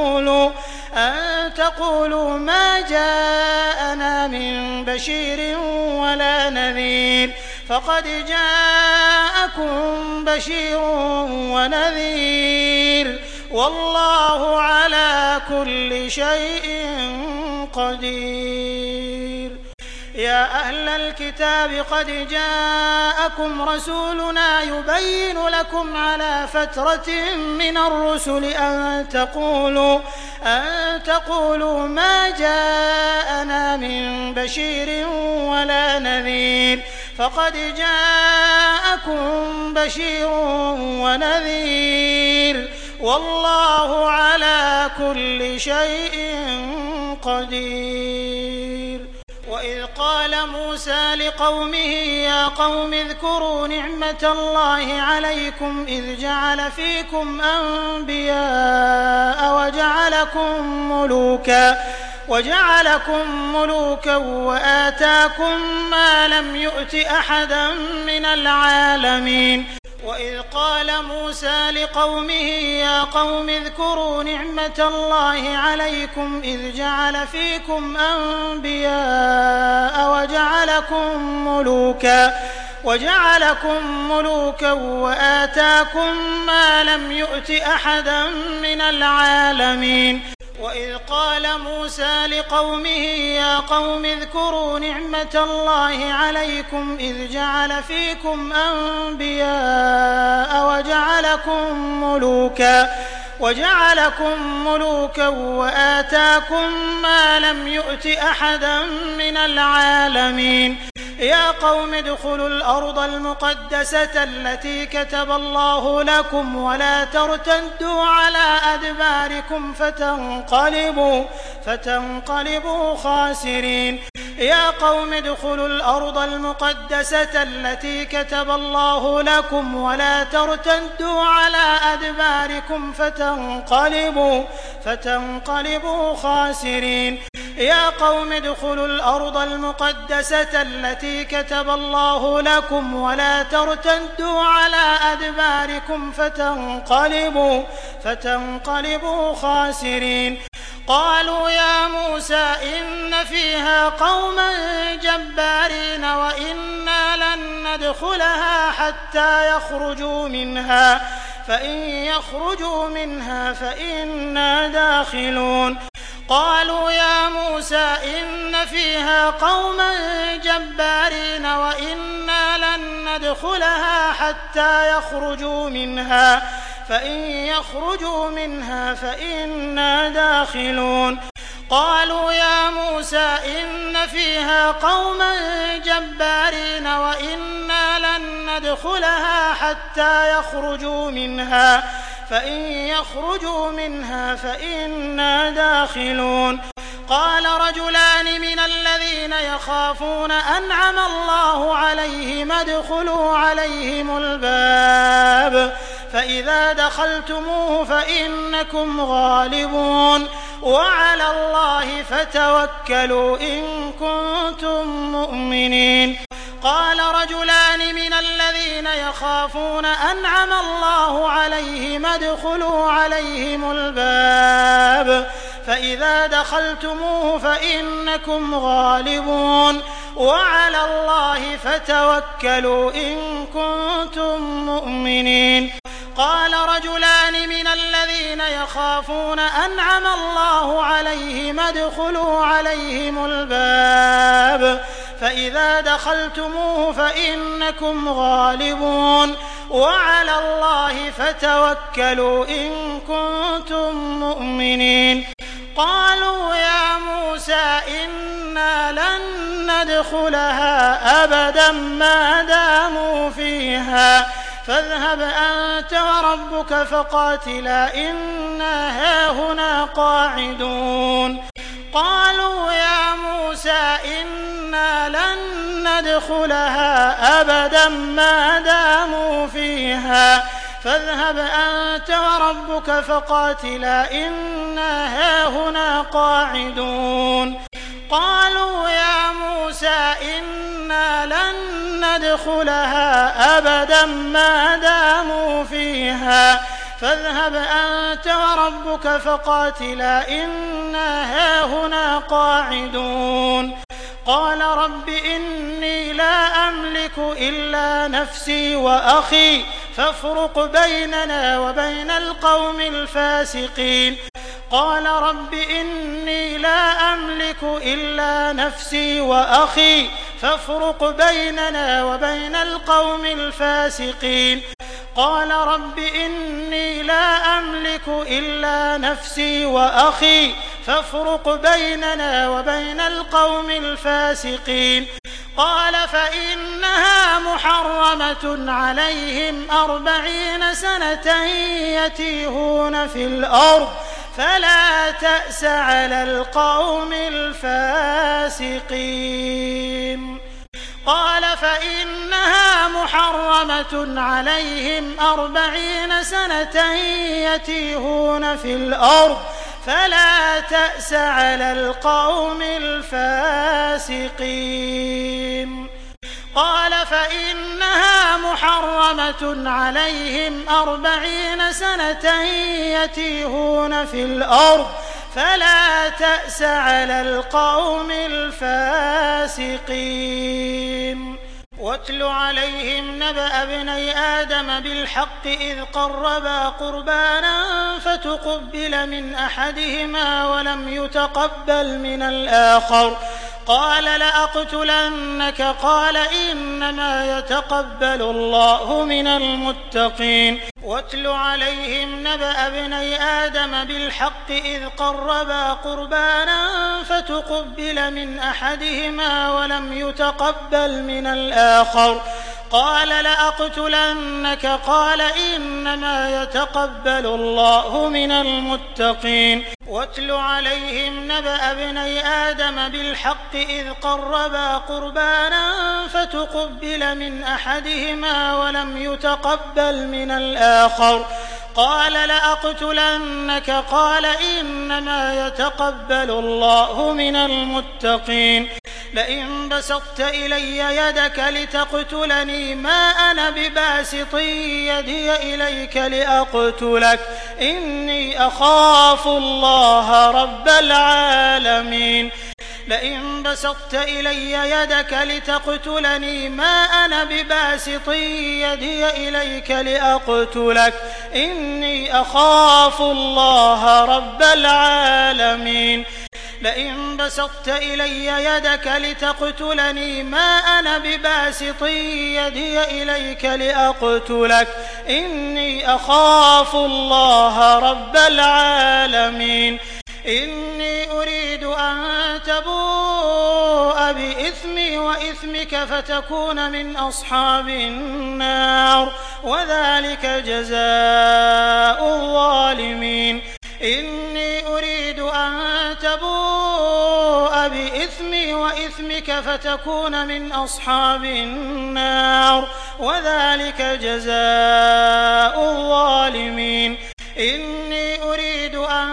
تقولوا ما جاءنا من بشير ولا نذير فقد جاءكم بشير ونذير والله على كل شيء قدير يا أهل الكتاب قد جاءكم رسولنا يبين لكم على فترة من الرسل أن تقولوا ما جاءنا من بشير ولا نذير فقد جاءكم بشير ونذير والله على كل شيء قدير. وإذ قال موسى لقومه يا قوم اذكروا نعمة الله عليكم إذ جعل فيكم أنبياء وجعلكم ملوكا وآتاكم ما لم يؤت أحدا من العالمين. وإذ قال موسى لقومه يا قوم اذكروا نعمة الله عليكم إذ جعل فيكم أنبياء وجعلكم ملوكا وآتاكم ما لم يؤت أحدا من العالمين. وإذ قال موسى لقومه يا قوم اذكروا نعمة الله عليكم إذ جعل فيكم أنبياء وجعلكم ملوكا وآتاكم ما لم يؤت أحدا من العالمين. يا قوم ادخلوا الأرض المقدسة التي كتب الله لكم ولا ترتدوا على أدباركم فتنقلبوا خاسرين. يا قوم ادخلوا الأرض المقدسة التي كتب الله لكم ولا ترتدوا على أدباركم فتنقلبوا خاسرين. يا قوم ادخلوا الأرض المقدسة التي كتب الله لكم ولا ترتدوا على أدباركم فتنقلبوا خاسرين. قالوا يا موسى إن فيها قوما جبارين وإنا لن ندخلها حتى يخرجوا منها فإن يخرجوا منها فإنا داخلون. قالوا يا موسى إن فيها قوما جبارين وإنا لن ندخلها حتى يخرجوا منها فإن يخرجوا منها فإنا داخلون. قالوا يا موسى إن فيها قوما جبارين وإنا لن ندخلها حتى يخرجوا منها فإن يخرجوا منها فإنا داخلون. قال رجلان من الذين يخافون أنعم الله عليهم ادخلوا عليهم الباب فإذا دخلتموه فإنكم غالبون وعلى الله فتوكلوا إن كنتم مؤمنين. قال رجلان من الذين يخافون أنعم الله عليهم ادخلوا عليهم الباب فإذا دخلتموه فإنكم غالبون وعلى الله فتوكلوا إن كنتم مؤمنين. قال رجلان من الذين يخافون أنعم الله عليهم ادخلوا عليهم الباب فإذا دخلتموه فإنكم غالبون وعلى الله فتوكلوا إن كنتم مؤمنين. قالوا يا موسى إنا لن ندخلها أبدا ما داموا فيها فاذهب أنت وربك فقاتلا إنا هاهنا قاعدون. قالوا يا موسى إنا لن ندخلها أبدا ما داموا فيها فاذهب أنت وربك فقاتلا إنا هاهنا قاعدون. قالوا يا موسى إنا لن ندخلها أبدا ما داموا فيها فاذهب أنت وربك فقاتلا إنا هاهنا قاعدون. قال رب إني لا أملك إلا نفسي وأخي فافرق بيننا وبين القوم الفاسقين. قال رب إني لا أملك إلا نفسي وأخي فافرق بيننا وبين القوم الفاسقين قال رب إني لا أملك إلا نفسي وأخي فافرق بيننا وبين القوم الفاسقين قال فإنها محرمة عليهم 40 سنة يتيهون في الأرض فلا تأس على القوم الفاسقين قال فإنها محرمة عليهم 40 سنة يتيهون في الأرض فلا تأس على القوم الفاسقين قال فإنها محرمة عليهم 40 سنة يتيهون في الأرض فلا تأس على القوم الفاسقين واتل عليهم نبأ ابني آدم بالحق إذ قربا قربانا فتقبل من أحدهما ولم يتقبل من الآخر قال لأقتلنك قال إنما يتقبل الله من المتقين واتل عليهم نبأ ابني آدم بالحق إذ قربا قربانا فتقبل من أحدهما ولم يتقبل من الآخر قال لأقتلنك قال إنما يتقبل الله من المتقين واتل عليهم نبأ ابني آدم بالحق إذ قربا قربانا فتقبل من أحدهما ولم يتقبل من الآخر قال لأقتلنك قال إنما يتقبل الله من المتقين لئن بسطت إلي يدك لتقتلني ما أنا بباسط يدي إليك لأقتلك إني أخاف الله رب العالمين لئن بسطت إلي يدك لتقتلني ما أنا بباسط يدي إليك لأقتلك إني أخاف الله رب العالمين لئن بسطت إلي يدك لتقتلني ما أنا بباسط يدي إليك لأقتلك إني أخاف الله رب العالمين إني أريد أن تبوء بإثمي وإثمك فتكون من أصحاب النار وذلك جزاء الظالمين إني أريد أن تبوء بإثمي وإثمك فتكون من أصحاب النار وذلك جزاء الظالمين إني أريد أن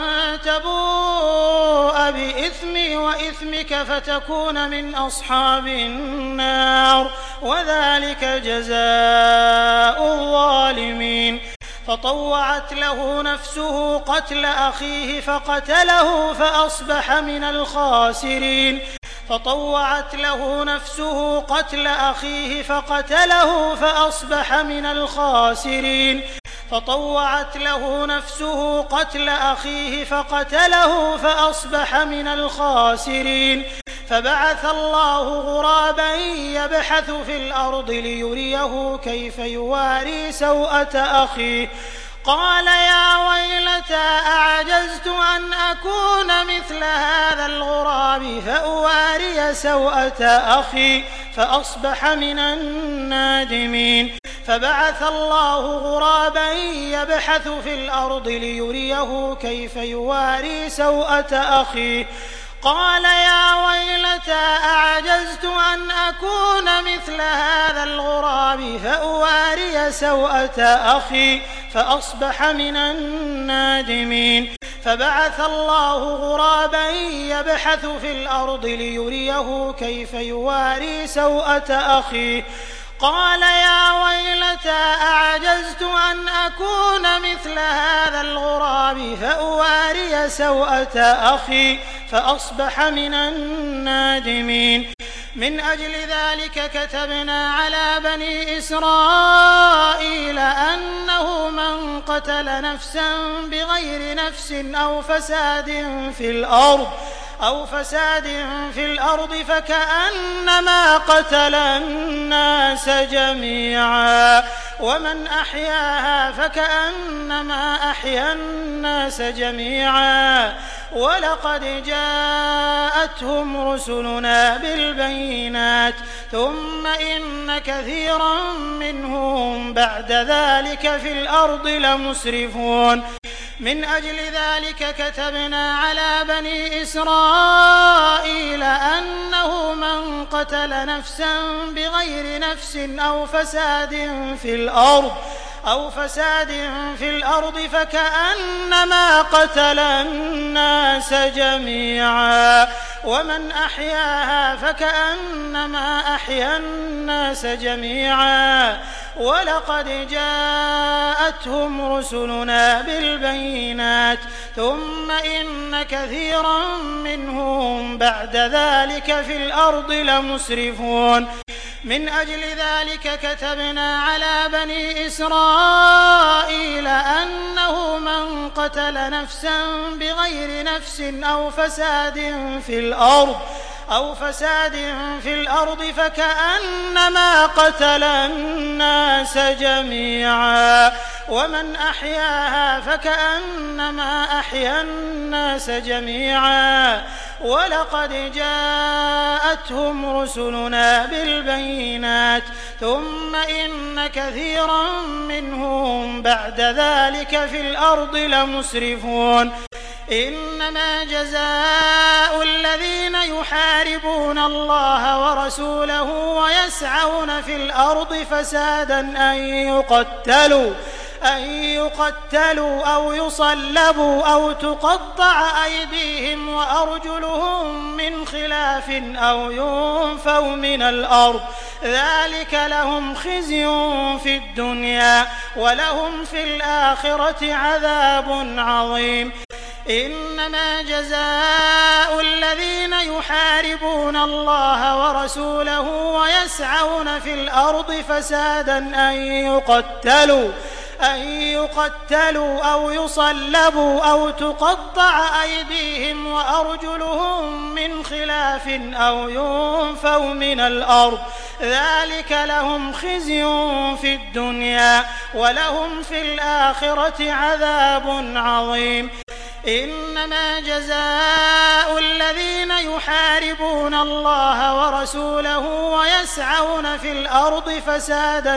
تبوء بإثمي وإثمك فتكون من أصحاب النار وذلك جزاء الظالمين فطوعت له نفسه قتل أخيه فقتله فأصبح من الخاسرين فطوعت له نفسه قتل أخيه فقتله فأصبح من الخاسرين فطوعت له نفسه قتل أخيه فقتله فأصبح من الخاسرين فبعث الله غرابا يبحث في الأرض ليريه كيف يواري سوءة أخيه قال يا ويلتى أعجزت أن أكون مثل هذا الغراب فأواري سوءة أخي فأصبح من النادمين فبعث الله غرابا يبحث في الأرض ليريه كيف يواري سوءة أخيه قال يا ويلتى أعجزت أن أكون مثل هذا الغراب فأواري سوءة أخي فأصبح من النادمين فبعث الله غرابا يبحث في الأرض ليريه كيف يواري سوءة أخيه قال يا ويلتى أعجزت أن أكون مثل هذا الغراب فأواري سوءة أخي فأصبح من النادمين من أجل ذلك كتبنا على بني إسرائيل أنه من قتل نفسا بغير نفس أو فساد في الأرض فكأنما قتل الناس جميعا ومن أحياها فكأنما أحيا الناس جميعا ولقد جاءتهم رسلنا بالبينات ثم إن كثيرا منهم بعد ذلك في الأرض لمسرفون من أجل ذلك كتبنا على بني إسرائيل أنه من قتل نفسا بغير نفس أو فساد في الأرض فكأنما قتل الناس جميعا ومن أحياها فكأنما أحيا الناس جميعا ولقد جاءتهم رسلنا بالبينات ثم إن كثيرا منهم بعد ذلك في الأرض لمسرفون من أجل ذلك كتبنا على بني إسرائيل أنه من قتل نفسا بغير نفس أو فساد في الأرض فكأنما قتل الناس جميعا ومن أحياها فكأنما أحيا الناس جميعا ولقد جاءتهم رسلنا بالبينات ثم إن كثيرا منهم بعد ذلك في الأرض لمسرفون إنما جزاء الذين يحاربون الله ورسوله ويسعون في الأرض فسادا أن يقتلوا أو يصلبوا أو تقطع أيديهم وأرجلهم من خلاف أو ينفوا من الأرض ذلك لهم خزي في الدنيا ولهم في الآخرة عذاب عظيم إنما جزاء الذين يحاربون الله ورسوله ويسعون في الأرض فسادا أن يقتلوا أو يصلبوا أو تقطع أيديهم وأرجلهم من خلاف أو ينفوا من الأرض ذلك لهم خزي في الدنيا ولهم في الآخرة عذاب عظيم إنما جزاء الذين يحاربون الله ورسوله ويسعون في الأرض فسادا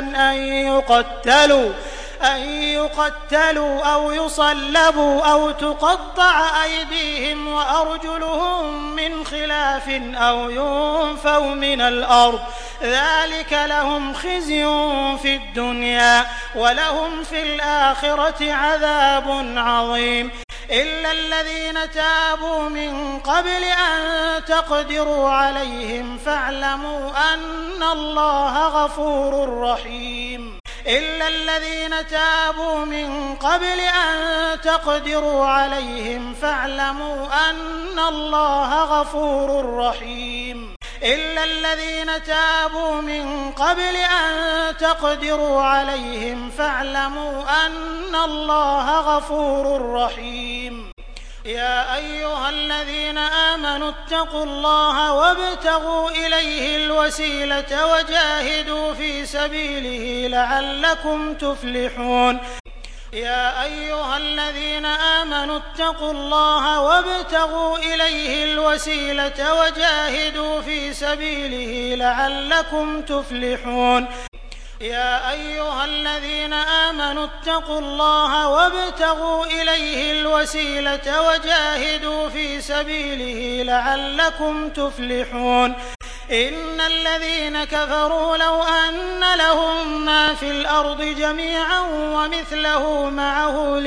أن يقتلوا أو يصلبوا أو تقطع أيديهم وأرجلهم من خلاف أو ينفوا من الأرض ذلك لهم خزي في الدنيا ولهم في الآخرة عذاب عظيم إلا الذين تابوا من قبل أن تقدروا عليهم فاعلموا أن الله غفور رحيم إلا الذين تابوا من قبل أن تقدروا عليهم فاعلموا أن الله غفور رحيم إلا الذين تابوا من قبل أن تقدروا عليهم فاعلموا أن الله غفور رحيم يا أيها الذين آمنوا اتقوا الله وابتغوا إليه الوسيلة وجاهدوا في سبيله لعلكم تفلحون يا أيها الذين آمنوا اتقوا الله وابتغوا إليه الوسيلة وجاهدوا في سبيله لعلكم تفلحون يا أيها الذين آمنوا اتقوا الله وابتغوا إليه الوسيلة وجاهدوا في سبيله لعلكم تفلحون إن الذين كفروا لو أن لهم ما في الأرض جميعا ومثله معه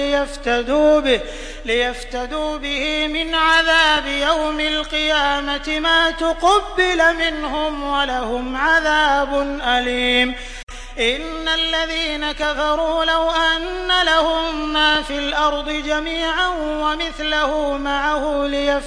ليفتدوا به من عذاب يوم القيامة ما تقبل منهم ولهم عذاب أليم إن الذين كفروا لو أن لهم ما في الأرض جميعا ومثله معه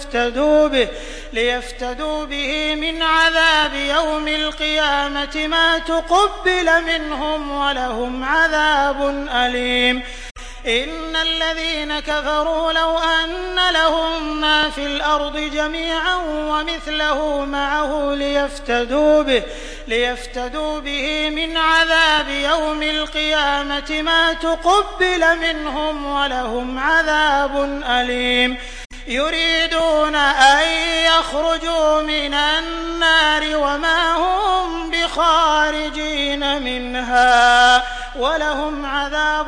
ليفتدوا به من عذاب يوم القيامة ما تقبل منهم ولهم عذاب أليم إن الذين كفروا لو أن لهم ما في الأرض جميعا ومثله معه ليفتدوا به من عذاب يوم القيامة ما تقبل منهم ولهم عذاب أليم يريدون أن يخرجوا من النار وما هم بخارجين منها ولهم عذاب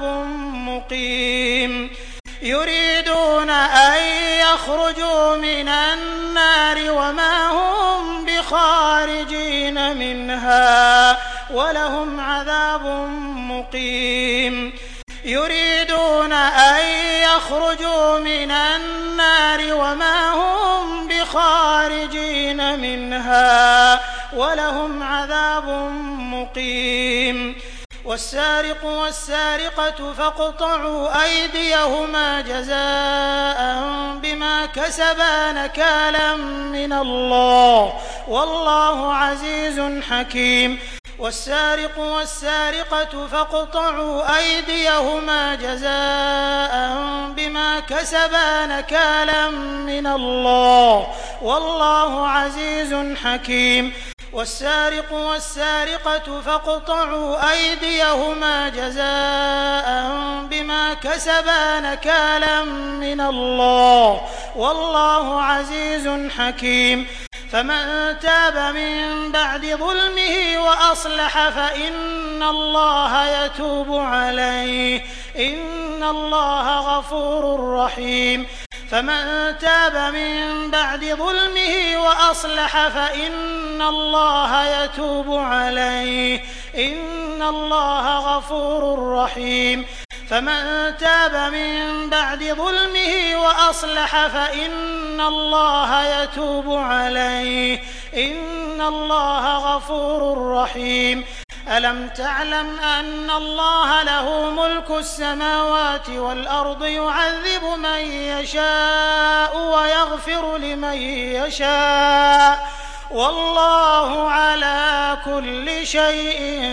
مقيم يريدون أن يخرجوا من النار وما هم بخارجين منها ولهم عذاب مقيم يريدون أن يخرجوا من النار وما هم بخارجين منها ولهم عذاب مقيم والسارق والسارقة فاقطعوا أيديهما جزاء بما كسبا نكالا من الله والله عزيز حكيم والسارق والسارقة فاقطعوا أيديهما جزاء بما كسبا نكالا من الله والله عزيز حكيم والسارق والسارقة فاقطعوا أيديهما جزاء بما كسبا نكالا من الله والله عزيز حكيم فمن تاب من بعد ظلمه وأصلح فإن الله يتوب عليه إن الله غفور رحيم فمن تاب من بعد ظلمه وأصلح فإن الله يتوب عليه إن الله غفور رحيم فمن تاب من بعد ظلمه وأصلح فإن الله يتوب عليه إن الله غفور رحيم ألم تعلم أن الله له ملك السماوات والأرض يعذب من يشاء ويغفر لمن يشاء والله على كل شيء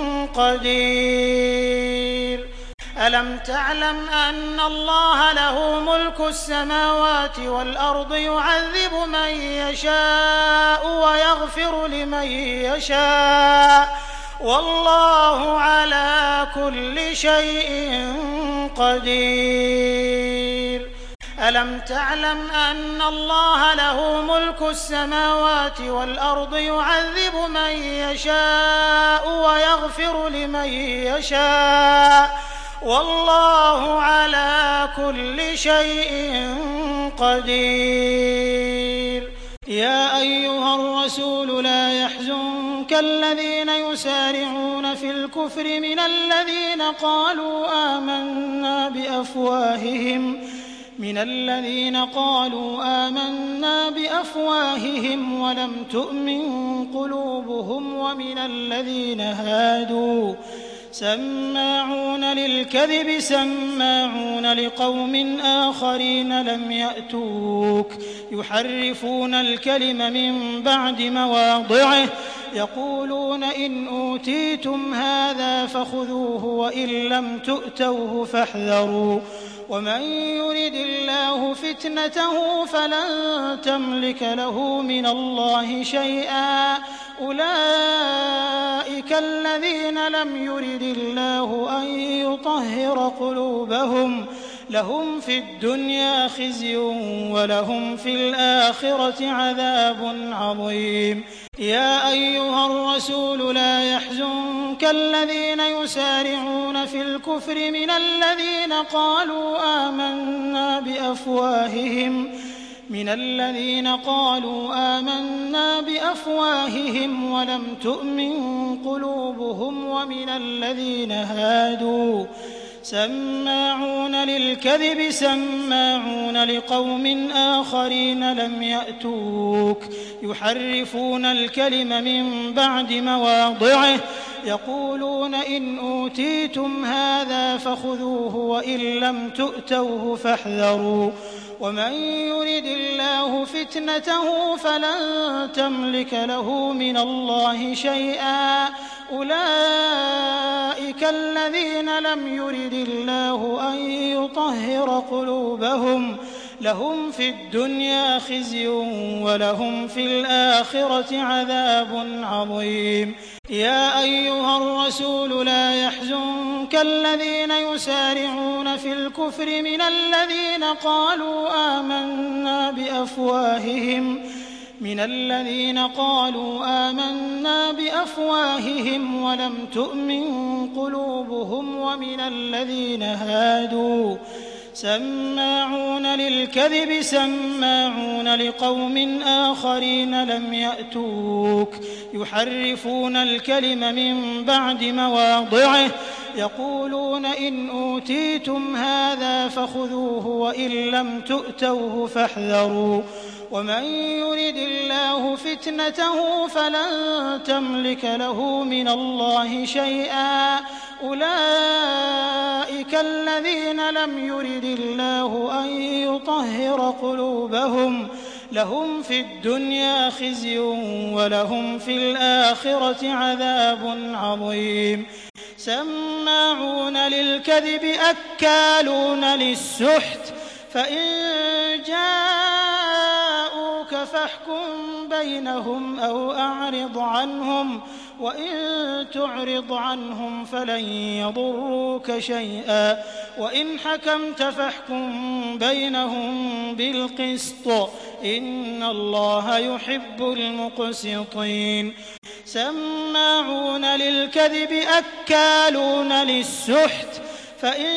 قدير ألم تعلم أن الله له ملك السماوات والأرض يعذب من يشاء ويغفر لمن يشاء والله على كل شيء قدير ألم تعلم أن الله له ملك السماوات والأرض يعذب من يشاء ويغفر لمن يشاء والله على كل شيء قدير يا أيها الرسول لا يحزنك الذين يسارعون في الكفر من الذين قالوا آمنا بأفواههم ولم تؤمن قلوبهم ومن الذين هادوا سماعون للكذب سماعون لقوم آخرين لم يأتوك يحرفون الكلم من بعد مواضعه يقولون إن أوتيتم هذا فخذوه وإن لم تؤتوه فاحذروا ومن يرد الله فتنته فلن تملك له من الله شيئا أولئك الذين لم يرد الله أن يطهر قلوبهم لهم في الدنيا خزي ولهم في الآخرة عذاب عظيم يا أيها الرسول لا يحزنك الذين يسارعون في الكفر من الذين قالوا آمنا بأفواههم ولم تؤمن قلوبهم ومن الذين هادوا سماعون للكذب سماعون لقوم آخرين لم يأتوك يحرفون الكلم من بعد مواضعه يقولون إن أوتيتم هذا فخذوه وإن لم تؤتوه فاحذروا ومن يرد الله فتنته فلن تملك له من الله شيئا أولئك الذين لم يرد الله أن يطهر قلوبهم لهم في الدنيا خزي ولهم في الآخرة عذاب عظيم. يا أيها الرسول لا يحزنك الذين يسارعون في الكفر من الذين قالوا آمنا بأفواههم ولم تؤمن قلوبهم ومن الذين هادوا سماعون للكذب سماعون لقوم آخرين لم يأتوك يحرفون الكلم من بعد مواضعه يقولون إن أوتيتم هذا فخذوه وإن لم تؤتوه فاحذروا ومن يرد الله فتنته فلن تملك له من الله شيئا أولئك الذين لم يرد الله أن يطهر قلوبهم لهم في الدنيا خزي ولهم في الآخرة عذاب عظيم. سماعون للكذب أكالون للسحت فإن جاءوك فاحكم بينهم أو أعرض عنهم وإن تعرض عنهم فلن يضروك شيئا وإن حكمت فاحكم بينهم بالقسط إن الله يحب المقسطين. سماعون للكذب أكالون للسحت فإن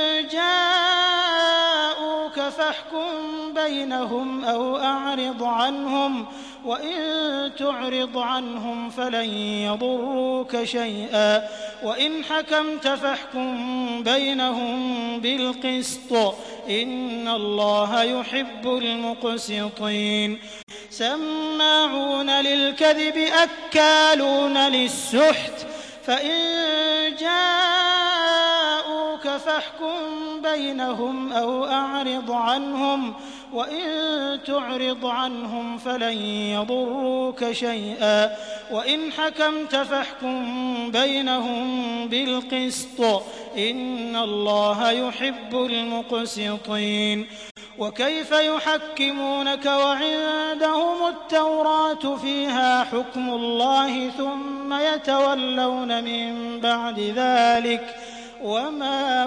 جاءوك فاحكم بينهم أو أعرض عنهم وإن تعرض عنهم فلن يضروك شيئا وإن حكمت فاحكم بينهم بالقسط إن الله يحب المقسطين. سماعون للكذب أكالون للسحت فإن جاءوك فاحكم بينهم أو أعرض عنهم وإن تعرض عنهم فلن يضروك شيئا وإن حكمت فاحكم بينهم بالقسط إن الله يحب المقسطين. وكيف يحكمونك وعندهم التوراة فيها حكم الله ثم يتولون من بعد ذلك وما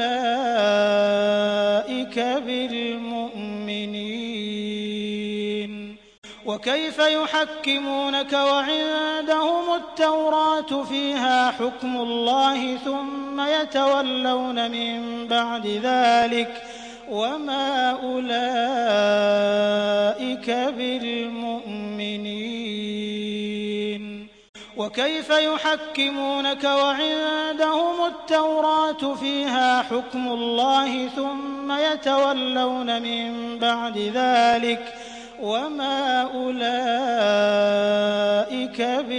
أولئك بالمؤمنين. وكيف يحكمونك وعندهم التوراة فيها حكم الله ثم يتولون من بعد ذلك وما أولئك بالمؤمنين. وكيف يحكمونك وعندهم التوراة فيها حكم الله ثم يتولون من بعد ذلك وما أولئك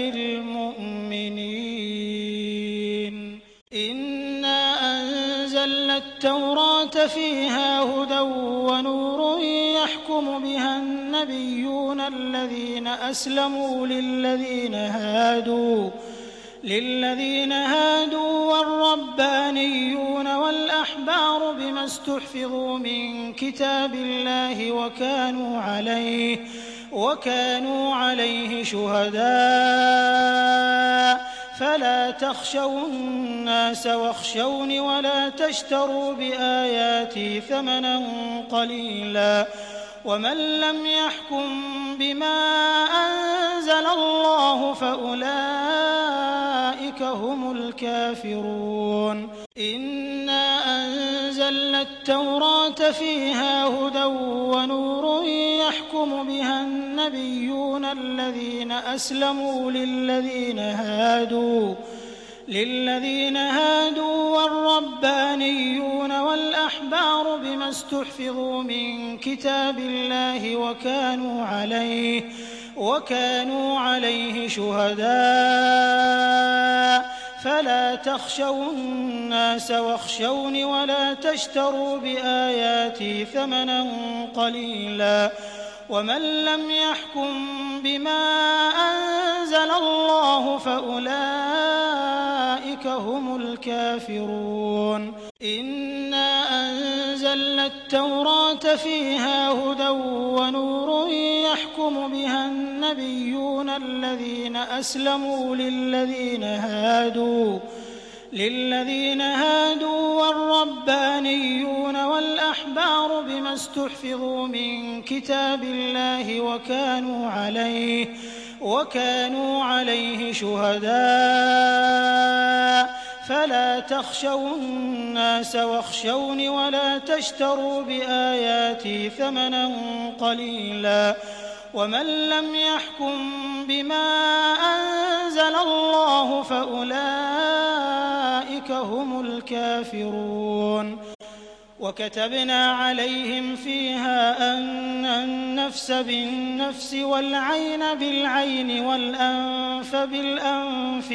بالمؤمنين. إنا أنزلنا التوراة فيها هدى ونور يحكم بها النبيون الذين أسلموا للذين هادوا والربانيون والأحبار بما استحفظوا من كتاب الله وكانوا عليه شهداء فلا تخشوا الناس واخشوني ولا تشتروا بآياتي ثمنا قليلا ومن لم يحكم بما أنزل الله فأولئك هم الكافرون. إنا أنزلنا التوراة فيها هدى ونور يحكم بها النبيون الذين أسلموا للذين هادوا والربانيون والأحبار بما استحفظوا من كتاب الله وكانوا عليه شهداء فلا تخشوا الناس واخشوني ولا تشتروا بآياتي ثمنا قليلا ومن لم يحكم بما أنزل الله فأولئك هم الكافرون إنا أنزلنا التوراة فيها هدى ونور يحكم بها النبيون الذين أسلموا للذين هادوا والربانيون والأحبار بما استحفظوا من كتاب الله وكانوا عليه شهداء فلا تخشوا الناس واخشوني ولا تشتروا بآياتي ثمنا قليلا ومن لم يحكم بما أنزل الله فأولئك هم الكافرون وكتبنا عليهم فيها أن النفس بالنفس والعين بالعين والأنف بالأنف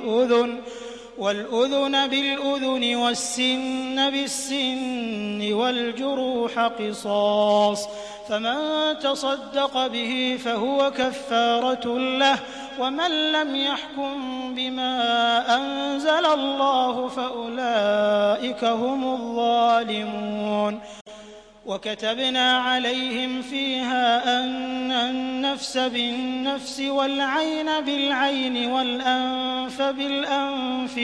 والأذن بالأذن والسن بالسن والجروح قصاص فمن تصدق به فهو كفارة له ومن لم يحكم بما أنزل الله فأولئك هم الظالمون وكتبنا عليهم فيها أن النفس بالنفس والعين بالعين والأنف بالأنف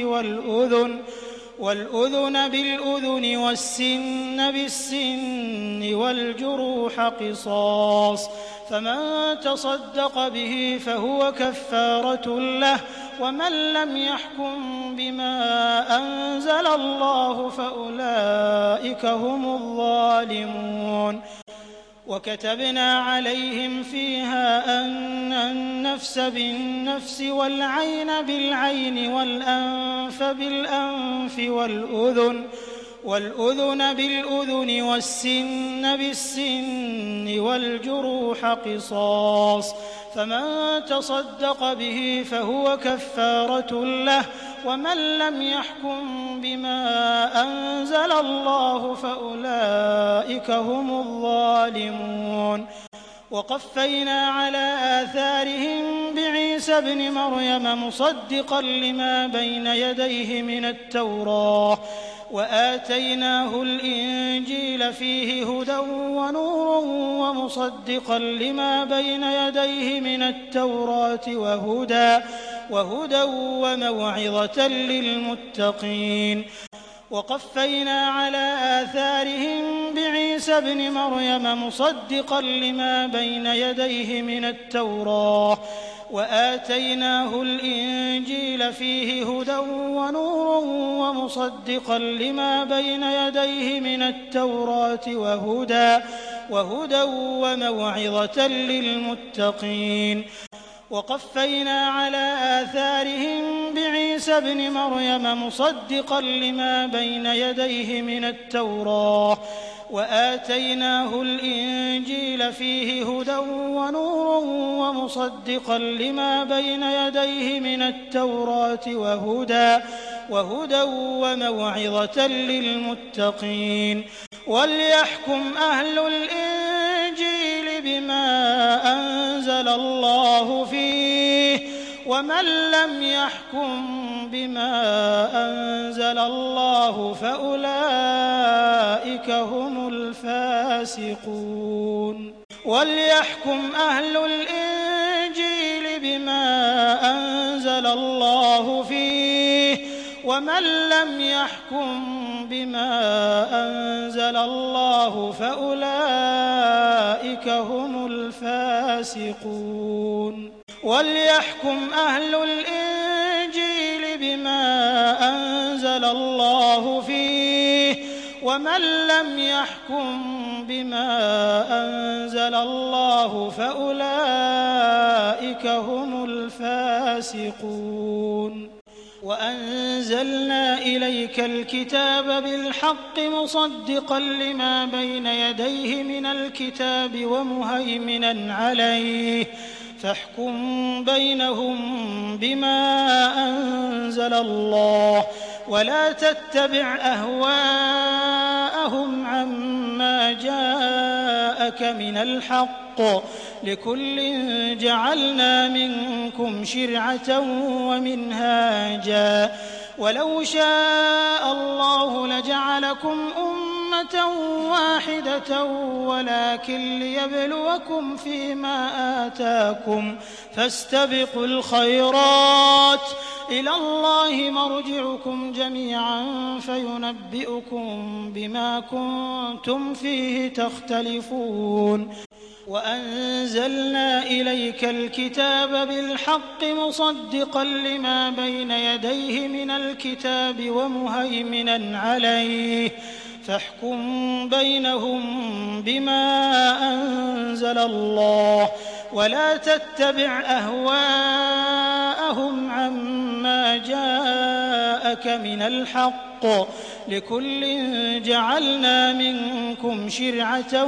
والأذن بالأذن والسن بالسن والجروح قصاص فمن تصدق به فهو كفارة له ومن لم يحكم بما أنزل الله فأولئك هم الظالمون وكتبنا عليهم فيها أن النفس بالنفس والعين بالعين والأنف بالأنف والأذن بالأذن والسن بالسن والجروح قصاص فمن تصدق به فهو كفارة له ومن لم يحكم بما أنزل الله فأولئك هم الظالمون وقفينا على آثارهم بعيسى ابن مريم مصدقا لما بين يديه من التوراة وآتيناه الإنجيل فيه هدى ونور ومصدقا لما بين يديه من التوراة وهدى وموعظة للمتقين وقفينا على آثارهم بعيسى ابن مريم مصدقا لما بين يديه من التوراة وآتيناه الإنجيل فيه هدى ونور ومصدقا لما بين يديه من التوراة وهدى وموعظة للمتقين وقفينا على آثارهم بعيسى ابن مريم مصدقا لما بين يديه من التوراة وآتيناه الإنجيل فيه هدى ونور ومصدقا لما بين يديه من التوراة وهدى وموعظة للمتقين وليحكم أهل الإنجيل بما أنزل الله فيه ومن لم يحكم بما أنزل الله فأولئك هم الفاسقون وليحكم أهل الإنجيل بما أنزل الله فيه ومن لم يحكم بما أنزل الله فأولئك هم الفاسقون وليحكم أهل الإنجيل بما أنزل الله فيه ومن لم يحكم بما أنزل الله فأولئك هم الفاسقون وأنزلنا إليك الكتاب بالحق مصدقا لما بين يديه من الكتاب ومهيمنا عليه فاحكم بينهم بما أنزل الله ولا تتبع أهواءهم عما جاءك من الحق لكل جعلنا منكم شرعة ومنهاجا ولو شاء الله لجعلكم أمة واحدة ولكن ليبلوكم فيما آتاكم فاستبقوا الخيرات إلى الله مرجعكم جميعا فينبئكم بما كنتم فيه تختلفون وأنزلنا إليك الكتاب بالحق مصدقا لما بين يديه من الكتاب ومهيمنا عليه فاحكم بينهم بما أنزل الله ولا تتبع أهواءهم عما جاءك من الحق لكل جعلنا منكم شرعة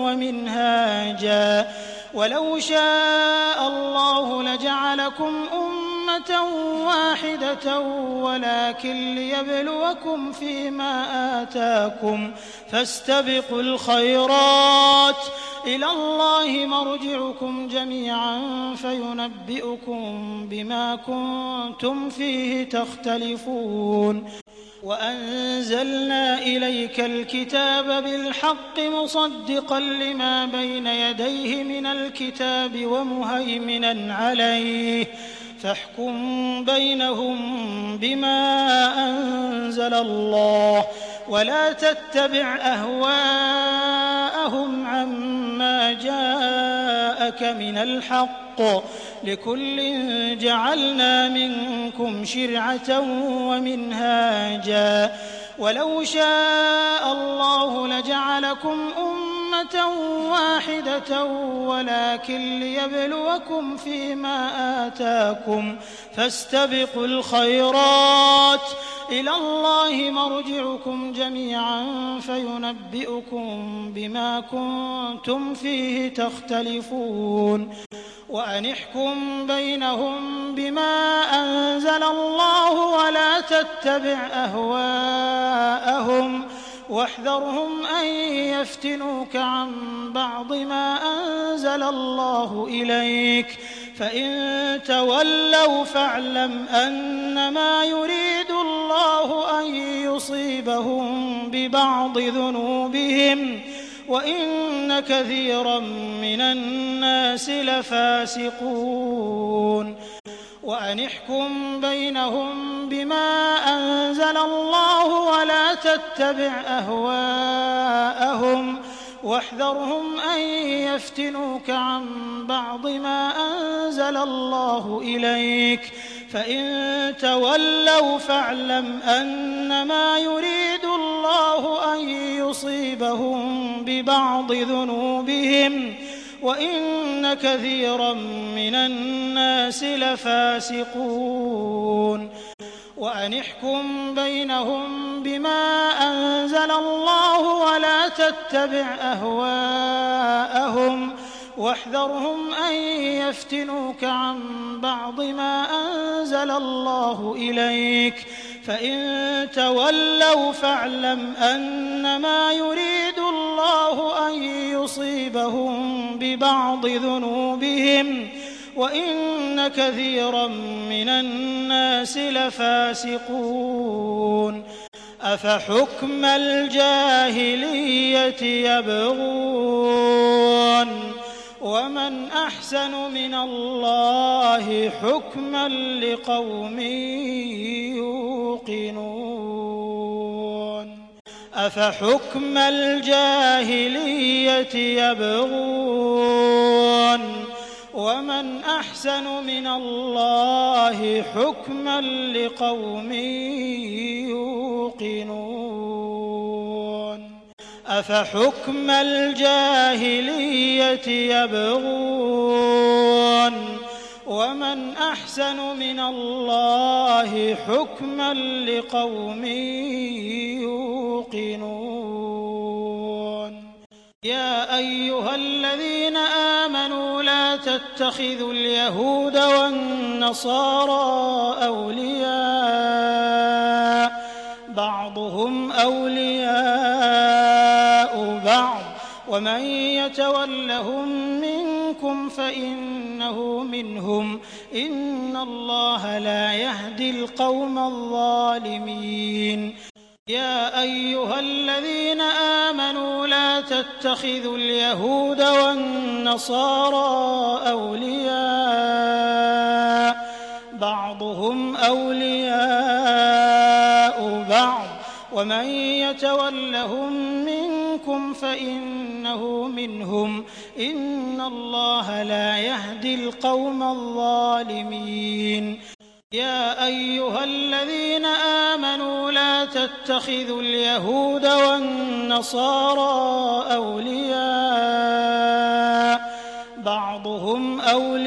ومنهاجا ولو شاء الله لجعلكم أمة واحدة ولكن ليبلوكم فيما آتاكم فاستبقوا الخيرات إلى الله مرجعكم جميعا فينبئكم بما كنتم فيه تختلفون وأنزلنا إليك الكتاب بالحق مصدقا لما بين يديه من الكتاب ومهيمنا عليه فاحكم بينهم بما أنزل الله ولا تتبع أهواءهم عما جاءك من الحق لكل جعلنا منكم شرعة ومنهاجا ولو شاء الله لجعلكم أمة واحدة ولكن ليبلوكم فيما آتاكم فاستبقوا الخيرات إلى الله مرجعكم جميعا فينبئكم بما كنتم فيه تختلفون وأن احكم بينهم بما أنزل الله ولا تتبع أهواءهم واحذرهم أن يفتنوك عن بعض ما أنزل الله إليك فإن تولوا فاعلم أنما يريد الله أن يصيبهم ببعض ذنوبهم وإن كثيرا من الناس لفاسقون وأن احكم بينهم بما أنزل الله ولا تتبع أهواءهم واحذرهم أن يفتنوك عن بعض ما أنزل الله إليك فإن تولوا فاعلم أنما يريد الله أن يصيبهم ببعض ذنوبهم وإن كثيرا من الناس لفاسقون وأن احكم بينهم بما أنزل الله ولا تتبع أهواءهم واحذرهم أن يفتنوك عن بعض ما أنزل الله إليك فإن تولوا فاعلم أنما يريد الله أن يصيبهم ببعض ذنوبهم وإن كثيرا من الناس لفاسقون أفحكم الجاهلية يبغون ومن أحسن من الله حكما لقوم يوقنون أفحكم الجاهلية يبغون ومن أحسن من الله حكما لقوم يوقنون أفحكم الجاهلية يبغون ومن أحسن من الله حكما لقوم يوقنون يا أيها الذين آمنوا لا تتخذوا اليهود والنصارى أولياء بعضهم أولياء بعض ومن يتولهم منكم فإنه فإنه منهم إن الله لا يهدي القوم الظالمين يا أيها الذين آمنوا لا تتخذوا اليهود والنصارى أولياء بعضهم أولياء بعض ومن يتولهم منكم فإنه منهم إن الله لا يهدي القوم الظالمين يا أيها الذين آمنوا لا تتخذوا اليهود والنصارى أولياء بعضهم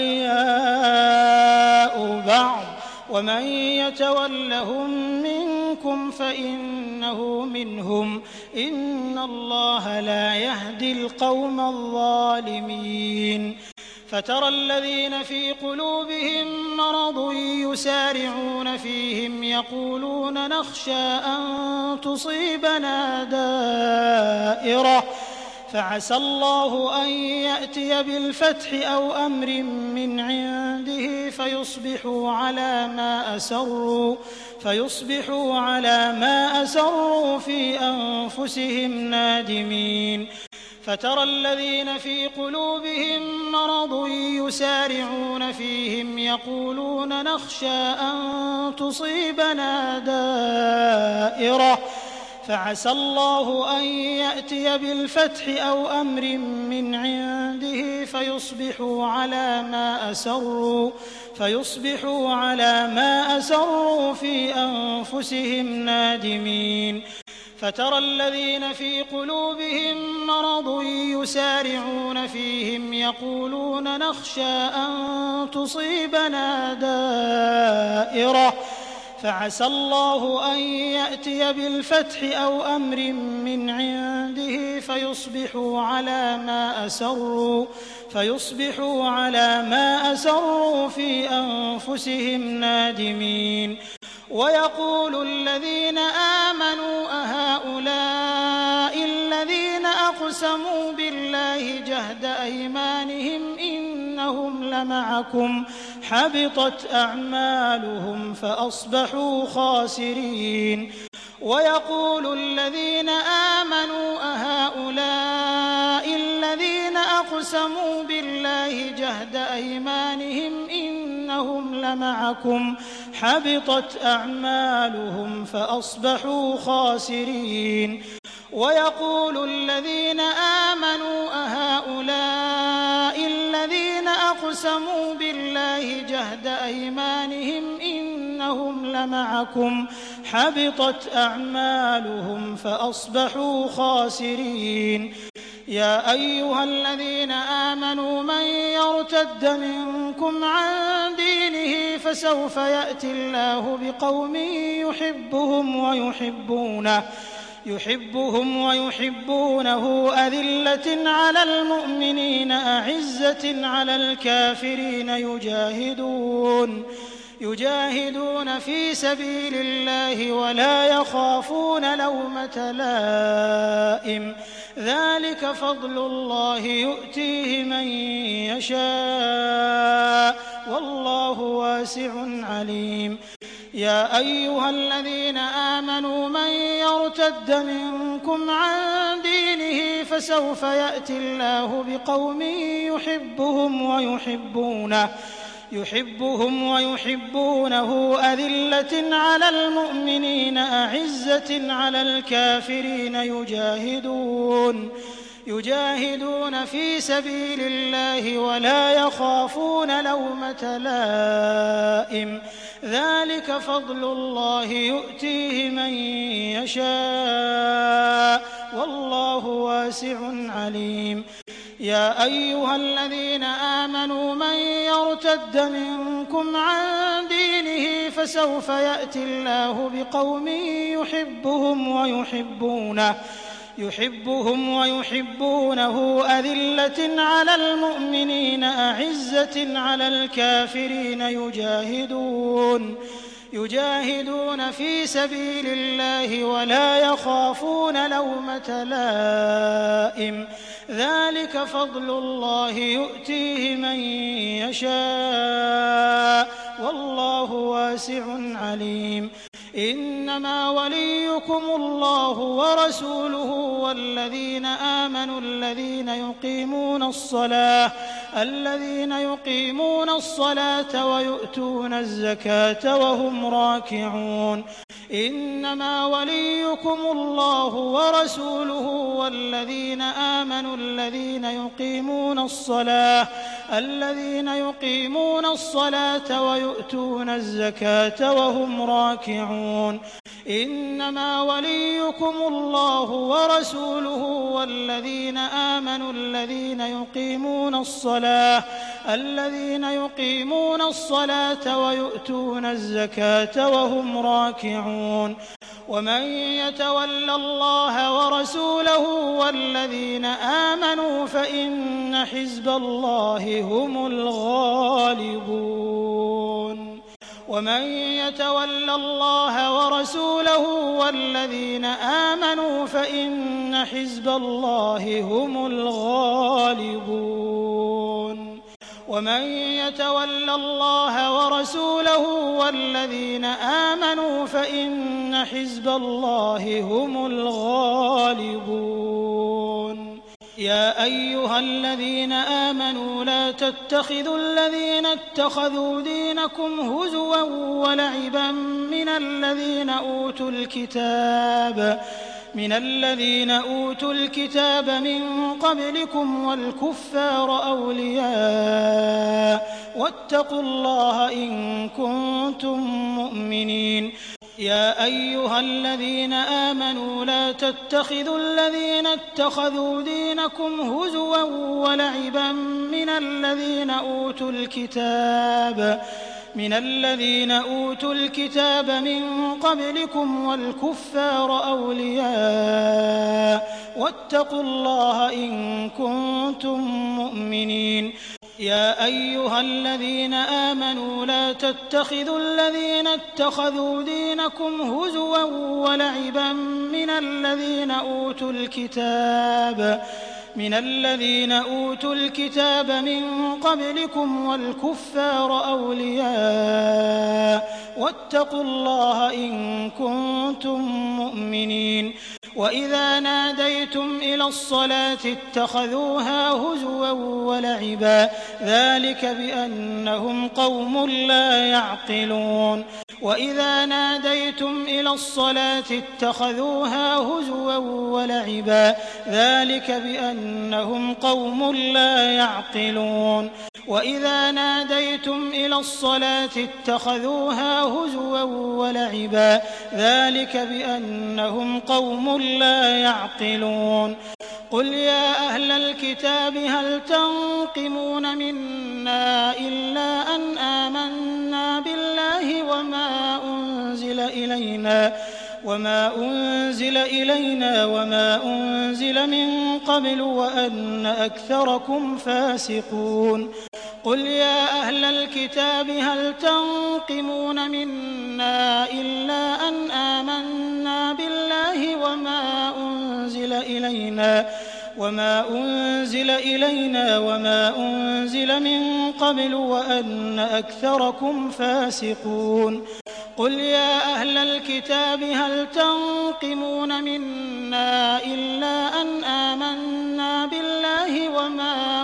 أولياء بعض ومن يتولهم منكم فإنه منهم إن الله لا يهدي القوم الظالمين فترى الذين في قلوبهم مرض يسارعون فيهم يقولون نخشى أن تصيبنا دائرة فعسى الله أن يأتي بالفتح أو أمر من عنده فيصبحوا على ما أسروا في أنفسهم نادمين فترى الذين في قلوبهم مرض يسارعون فيهم يقولون نخشى أن تصيبنا دائرة فعسى الله أن يأتي بالفتح أو أمر من عنده فيصبحوا على ما أسروا في أنفسهم نادمين فترى الذين في قلوبهم مرض يسارعون فيهم يقولون نخشى أن تصيبنا دائرة فعسى الله أن يأتي بالفتح أو أمر من عنده فيصبحوا على ما أسروا في أنفسهم نادمين ويقول الذين آمنوا أهؤلاء الذين أقسموا بالله جهد أيمانهم إنهم لمعكم حبطت أعمالهم فأصبحوا خاسرين ويقول الذين آمنوا أهؤلاء الذين أقسموا بالله جهد أيمانهم إنهم لمعكم حبطت أعمالهم فأصبحوا خاسرين ويقول الذين آمنوا أهؤلاء الذين أقسموا بالله جهد أيمانهم إنهم لمعكم حبطت أعمالهم فأصبحوا خاسرين يا أيها الذين آمنوا من يرتد منكم عن دينه فسوف يأتي الله بقوم يحبهم ويحبونه أذلة على المؤمنين أعزة على الكافرين يجاهدون في سبيل الله ولا يخافون لومة لائم ذلك فضل الله يؤتيه من يشاء والله واسع عليم يا أيها الذين آمنوا من يرتد منكم عن دينه فسوف يأتي الله بقوم يحبهم ويحبونه أذلة على المؤمنين أعزة على الكافرين يجاهدون في سبيل الله ولا يخافون لومة لائم ذلك فضل الله يؤتيه من يشاء والله واسع عليم يا أيها الذين آمنوا من يرتد منكم عن دينه فسوف يأتي الله بقوم يحبهم ويحبونه أذلة على المؤمنين أعزة على الكافرين يجاهدون في سبيل الله ولا يخافون لومة لائم ذلك فضل الله يؤتيه من يشاء والله واسع عليم إنما وليكم الله ورسوله والذين آمنوا الذين يقيمون الصلاة ويؤتون الزكاة وهم راكعون إنما وليكم الله ورسوله والذين آمنوا الذين يقيمون الصلاة ويؤتون الزكاة وهم راكعون إنما وليكم الله ورسوله والذين آمنوا الذين يقيمون الصلاة ويؤتون الزكاة وهم راكعون ومن يتول الله ورسوله والذين آمنوا فإن حزب الله هم الغالبون ومن يتول الله ورسوله والذين آمنوا فإن حزب الله هم الغالبون ومن يتول الله ورسوله والذين آمنوا فإن حزب الله هم الغالبون يا أيها الذين آمنوا لا تتخذوا الذين اتخذوا دينكم هزوا ولعبا من الذين أوتوا الكتاب من قبلكم والكفار أولياء واتقوا الله إن كنتم مؤمنين يا أيها الذين آمنوا لا تتخذوا الذين اتخذوا دينكم هزوا ولعبا من الذين أوتوا الكتاب من قبلكم والكفار أولياء واتقوا الله إن كنتم مؤمنين يا أيها الذين آمنوا لا تتخذوا الذين اتخذوا دينكم هزوا ولعبا من الذين أوتوا الكتاب من قبلكم والكفار أولياء واتقوا الله إن كنتم مؤمنين وإذا ناديتم إلى الصلاة اتخذوها هزوا ولعبا ذلك بأنهم قوم لا يعقلون وإذا ناديتم إلى الصلاة اتخذوها هزوا ولعبا ذلك بأنهم قوم لا يعقلون وإذا ناديتم إلى الصلاة اتخذوها هزوا ولعبا ذلك بأنهم قوم لا يعقلون قل يا أهل الكتاب هل تنقمون منا إلا أن آمنا بالله وما أنزل إلينا وما أنزل من قبل وأن أكثركم فاسقون قل يا أهل الكتاب هل تنقمون منا إلا أن آمنا بالله وما أنزل إلينا وما أنزل من قبل وأن أكثركم فاسقون قل يا أهل الكتاب هل تنقمون منا إلا أن آمنا بالله وما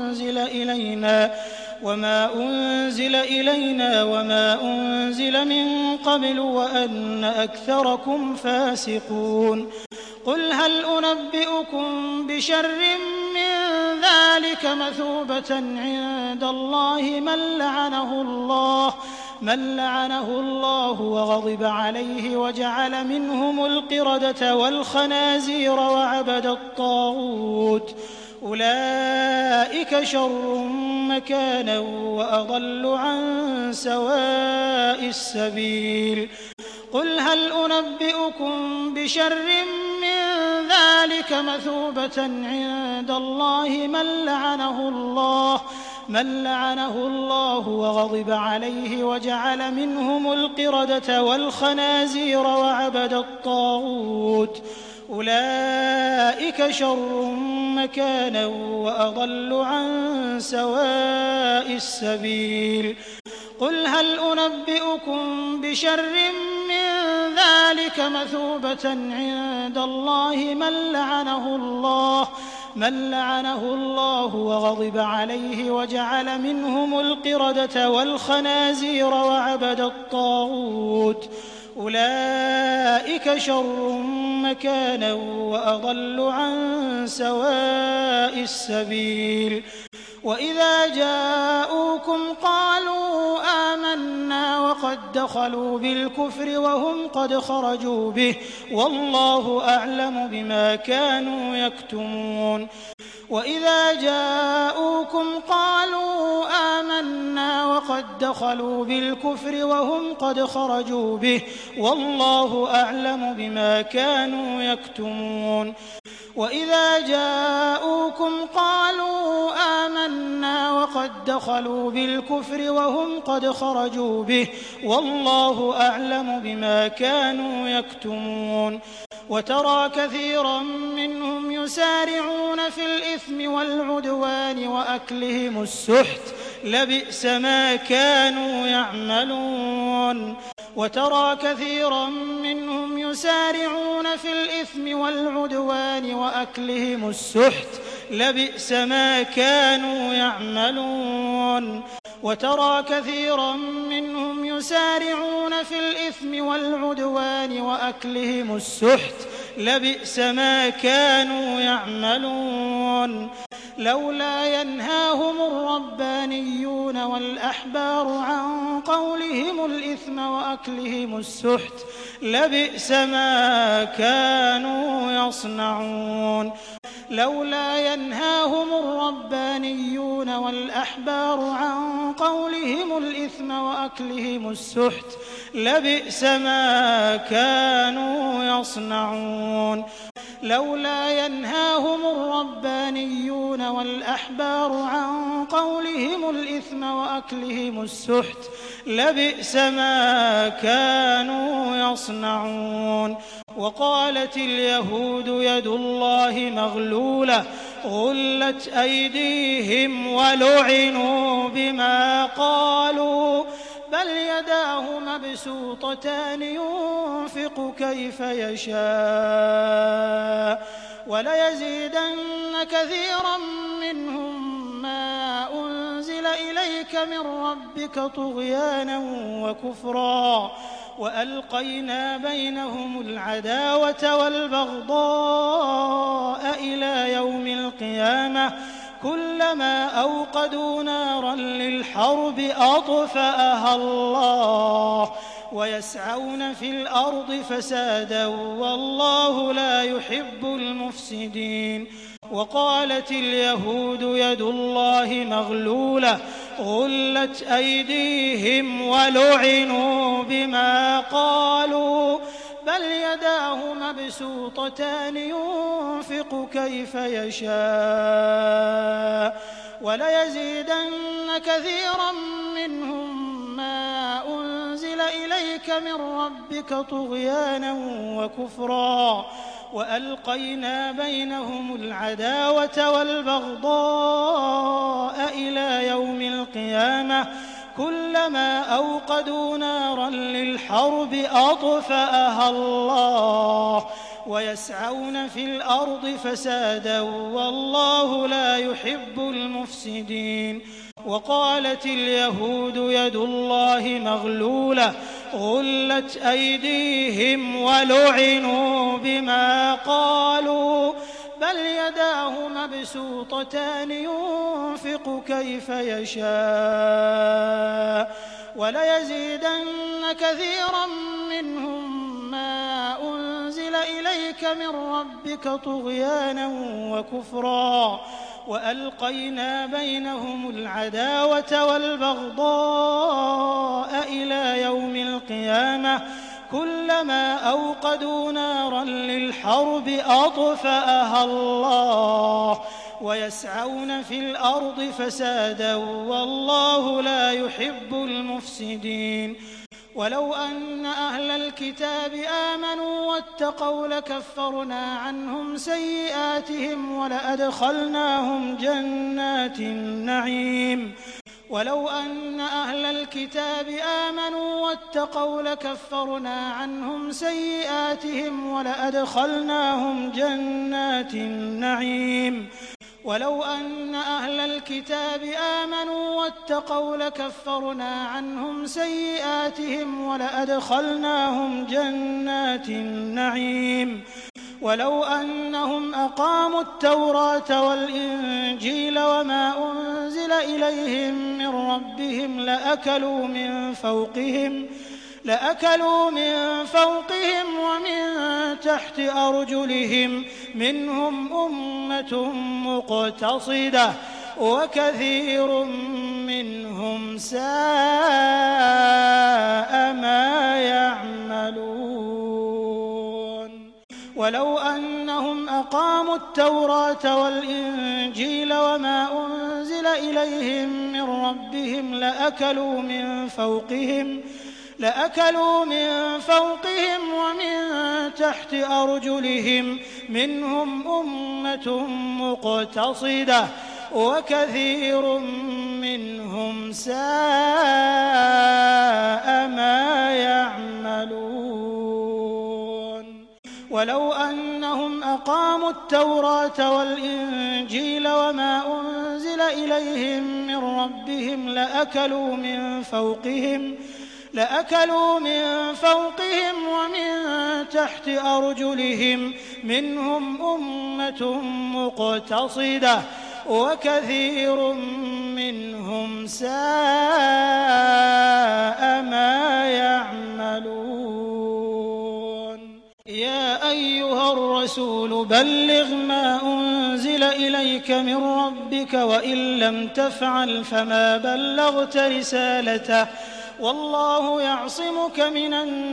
أنزل إلينا وما أنزل من قبل وأن أكثركم فاسقون قل هل أنبئكم بشر من ذلك مثوبة عند الله من لعنه الله وغضب عليه وجعل منهم القردة والخنازير وعبد الطاغوت أولئك شر مكانا وأضل عن سواء السبيل قل هل أنبئكم بشر من ذلك مثوبة عند الله من لعنه الله وغضب عليه وجعل منهم القردة والخنازير وعبد الطاغوت أولئك شر مكانا وأضل عن سواء السبيل قل هل أنبئكم بشر من ذلك مثوبة عند الله من لعنه الله وغضب عليه وجعل منهم القردة والخنازير وعبد الطاغوت أولئك شر مكانا وأضل عن سواء السبيل وإذا جاءوكم قالوا آمنا وقد دخلوا بالكفر وهم قد خرجوا به والله أعلم بما كانوا يكتمون وإذا جاءوكم قالوا آمنا وقد دخلوا بالكفر وهم قد خرجوا به والله أعلم بما كانوا يكتمون وإذا جاءوكم قالوا آمنا وقد دخلوا بالكفر وهم قد خرجوا به والله أعلم بما كانوا يكتمون وترى كثيرا منهم يسارعون في الإثم والعدوان وأكلهم السحت لبئس ما كانوا يعملون وترى كثيرا منهم يسارعون في الإثم والعدوان وأكلهم السحت لبئس ما كانوا يعملون وترى كثيرا منهم يسارعون في الإثم والعدوان وأكلهم السحت لبئس ما كانوا يعملون لولا ينهاهم الربانيون والأحبار عن قولهم الإثم وأكلهم السحت لبئس ما كانوا يصنعون لولا ينهاهم الربانيون والأحبار عن قولهم الإثم وأكلهم السحت لبئس ما كانوا يصنعون لولا ينهاهم الربانيون والأحبار عن قولهم الإثم وأكلهم السحت لبئس ما كانوا يصنعون وقالت اليهود يد الله مغلولة غلت أيديهم ولعنوا بما قالوا بل يداه مبسوطتان ينفق كيف يشاء وليزيدن كثيرا منهم ما أنزل إليك من ربك طغيانا وكفرا وألقينا بينهم العداوة والبغضاء إلى يوم القيامة كلما أوقدوا نارا للحرب أطفأها الله ويسعون في الأرض فسادا والله لا يحب المفسدين وقالت اليهود يد الله مغلولة غلت أيديهم ولعنوا بما قالوا بل يداه مبسوطتان ينفق كيف يشاء وليزيدن كثيرا منهم ما أنزل إليك من ربك طغيانا وكفرا وألقينا بينهم العداوة والبغضاء إلى يوم القيامة كلما أوقدوا نارا للحرب أطفأها الله ويسعون في الأرض فسادا والله لا يحب المفسدين وقالت اليهود يد الله مغلولة غلت أيديهم ولعنوا بما قالوا بل يداه مبسوطتان ينفق كيف يشاء وليزيدن كثيرا منهم ما أنزل إليك من ربك طغيانا وكفرا وألقينا بينهم العداوة والبغضاء إلى يوم القيامة كلما أوقدوا نارا للحرب أطفأها الله ويسعون في الأرض فسادا والله لا يحب المفسدين. ولو أن أهل الكتاب آمنوا واتقوا لكفرنا عنهم سيئاتهم ولأدخلناهم جنات النعيم. ولو أن أهل الكتاب آمنوا واتقوا لكفرنا عنهم سيئاتهم ولأدخلناهم جنات النعيم. ولو أن أهل الكتاب آمنوا واتقوا لكفرنا عنهم سيئاتهم ولأدخلناهم جنات النعيم. ولو أنهم أقاموا التوراة والإنجيل وما أنزل إليهم من ربهم لأكلوا من فوقهم ومن تحت أرجلهم منهم أمة مقتصدة وكثير منهم ساء ما يعملون. ولو أنهم أقاموا التوراة والإنجيل وما أنزل إليهم من ربهم لأكلوا من فوقهم ومن تحت أرجلهم منهم أمة مقتصدة وكثير منهم ساء ما يعملون. ولو أنهم أقاموا التوراة والإنجيل وما أنزل إليهم من ربهم لأكلوا من فوقهم ومن تحت أرجلهم منهم أمة مقتصدة وكثير منهم ساء ما يعملون. يا أيها الرسول بلغ ما أنزل إليك من ربك وإن لم تفعل فما بلغت رسالته والله يعصمك من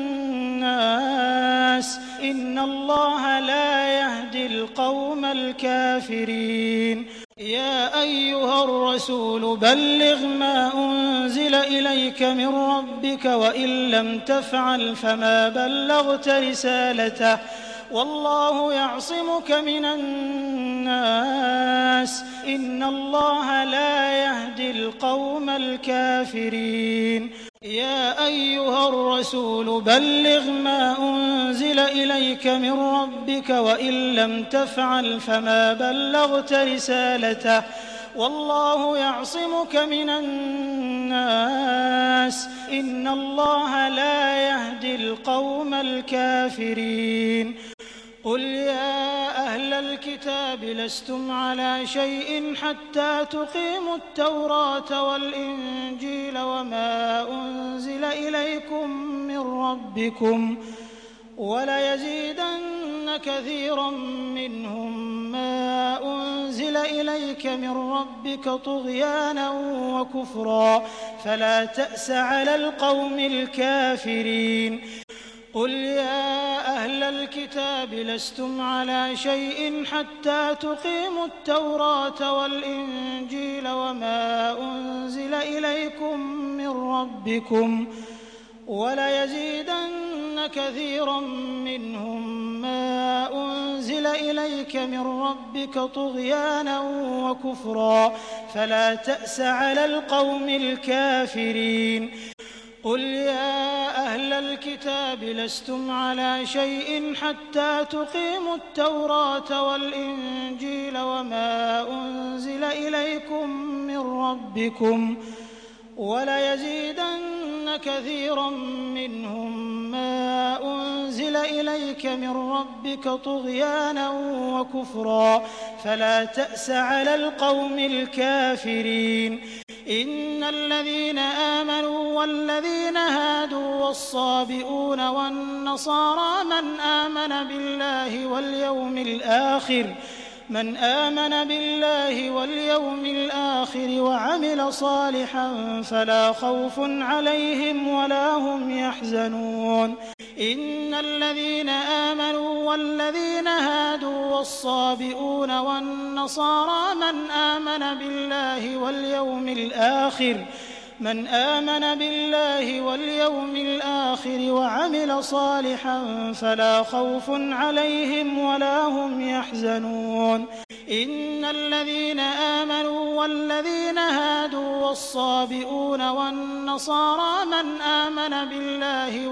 الناس إن الله لا يهدي القوم الكافرين. يا أيها الرسول بلغ ما أنزل إليك من ربك وإن لم تفعل فما بلغت رسالته والله يعصمك من الناس إن الله لا يهدي القوم الكافرين. يا أيها الرسول بلغ ما أنزل إليك من ربك وإن لم تفعل فما بلغت رسالته والله يعصمك من الناس إن الله لا يهدي القوم الكافرين. قل يا أهل الكتاب لستم على شيء حتى تقيموا التوراة والإنجيل وما أنزل إليكم من ربكم وليزيدن كثيرا منهم ما أنزل إليك من ربك طغيانا وكفرا فلا تأس على القوم الكافرين. قل يا أهل الكتاب لستم على شيء حتى تقيموا التوراة والإنجيل وما أنزل إليكم من ربكم وليزيدن كثيرا منهم ما أنزل إليك من ربك طغيانا وكفرا فلا تأس على القوم الكافرين. قل يا أهل الكتاب لستم على شيء حتى تقيموا التوراة والإنجيل وما أنزل إليكم من ربكم وليزيدن كثيرا منهم ما أنزل إليك من ربك طغيانا وكفرا فلا تأس على القوم الكافرين. إن الذين آمنوا والذين هادوا والصابئون والنصارى من آمن بالله واليوم الآخر من آمن بالله واليوم الآخر وعمل صالحا فلا خوف عليهم ولا هم يحزنون إن الذين آمنوا والذين هادوا والصابئون والنصارى من آمن بالله واليوم الآخر وعمل صالحا فلا خوف عليهم ولا هم يحزنون إن الذين آمنوا والذين هادوا والصابئون والنصارى من آمن بالله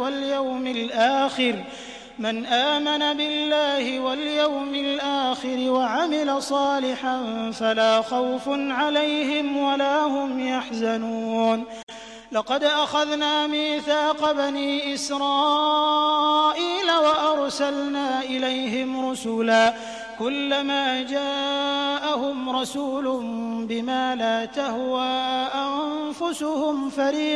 واليوم الآخر وعمل صالحا فلا خوف عليهم ولا هم يحزنون لقد أخذنا ميثاق بني إسرائيل وأرسلنا إليهم رسلا كلما جاءهم رسول بما لا تهوى أنفسهم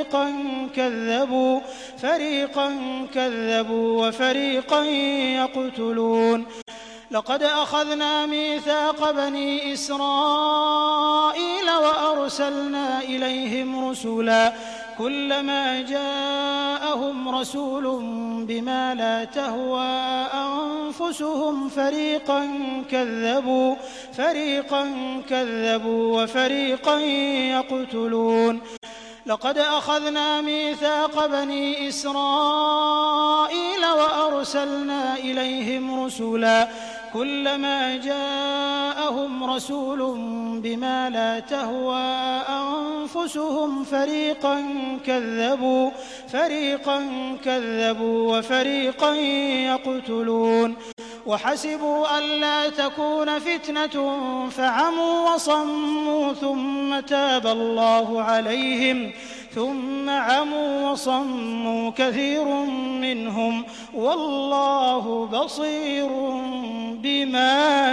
فريقا كذبوا وفريقا يقتلون لقد أخذنا ميثاق بني إسرائيل وأرسلنا إليهم رسلا كلما جاءهم رسول بما لا تهوى أنفسهم فريقا كذبوا وفريقا يقتلون لقد أخذنا ميثاق بني إسرائيل وأرسلنا إليهم رسلا كلما جاءهم رسول بما لا تهوى أنفسهم فريقا كذبوا وفريقا يقتلون وحسبوا ألا تكون فتنة فعموا وصموا ثم تاب الله عليهم ثم عموا وصموا كثير منهم والله بصير بما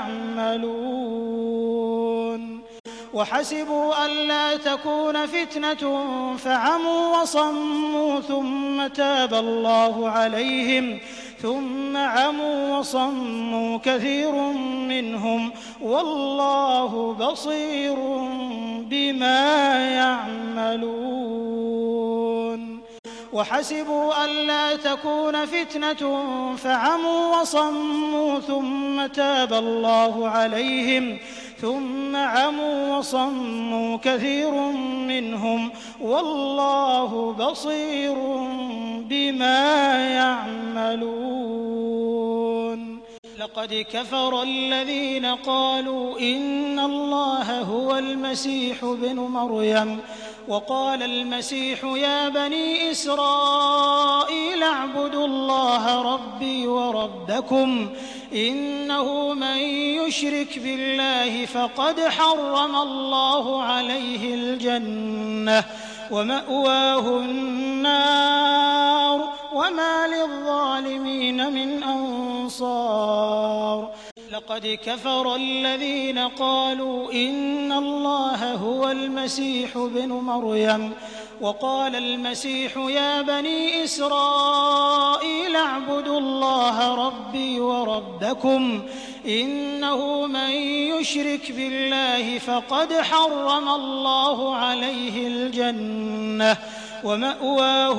يعملون وحسبوا ألا تكون فتنة فعموا وصموا ثم تاب الله عليهم ثم عموا وصموا كثير منهم والله بصير بما يعملون وحسبوا ألا تكون فتنة فعموا وصموا ثم تاب الله عليهم ثم عموا وصموا كثير منهم والله بصير بما يعملون لقد كفر الذين قالوا إن الله هو المسيح ابن مريم وقال المسيح يا بني إسرائيل اعبدوا الله ربي وربكم إنه من يشرك بالله فقد حرم الله عليه الجنة ومأواه النار وما للظالمين من أنصار لقد كفر الذين قالوا إن الله هو المسيح ابن مريم وقال المسيح يا بني إسرائيل اعبدوا الله ربي وربكم إنه من يشرك بالله فقد حرم الله عليه الجنة ومأواه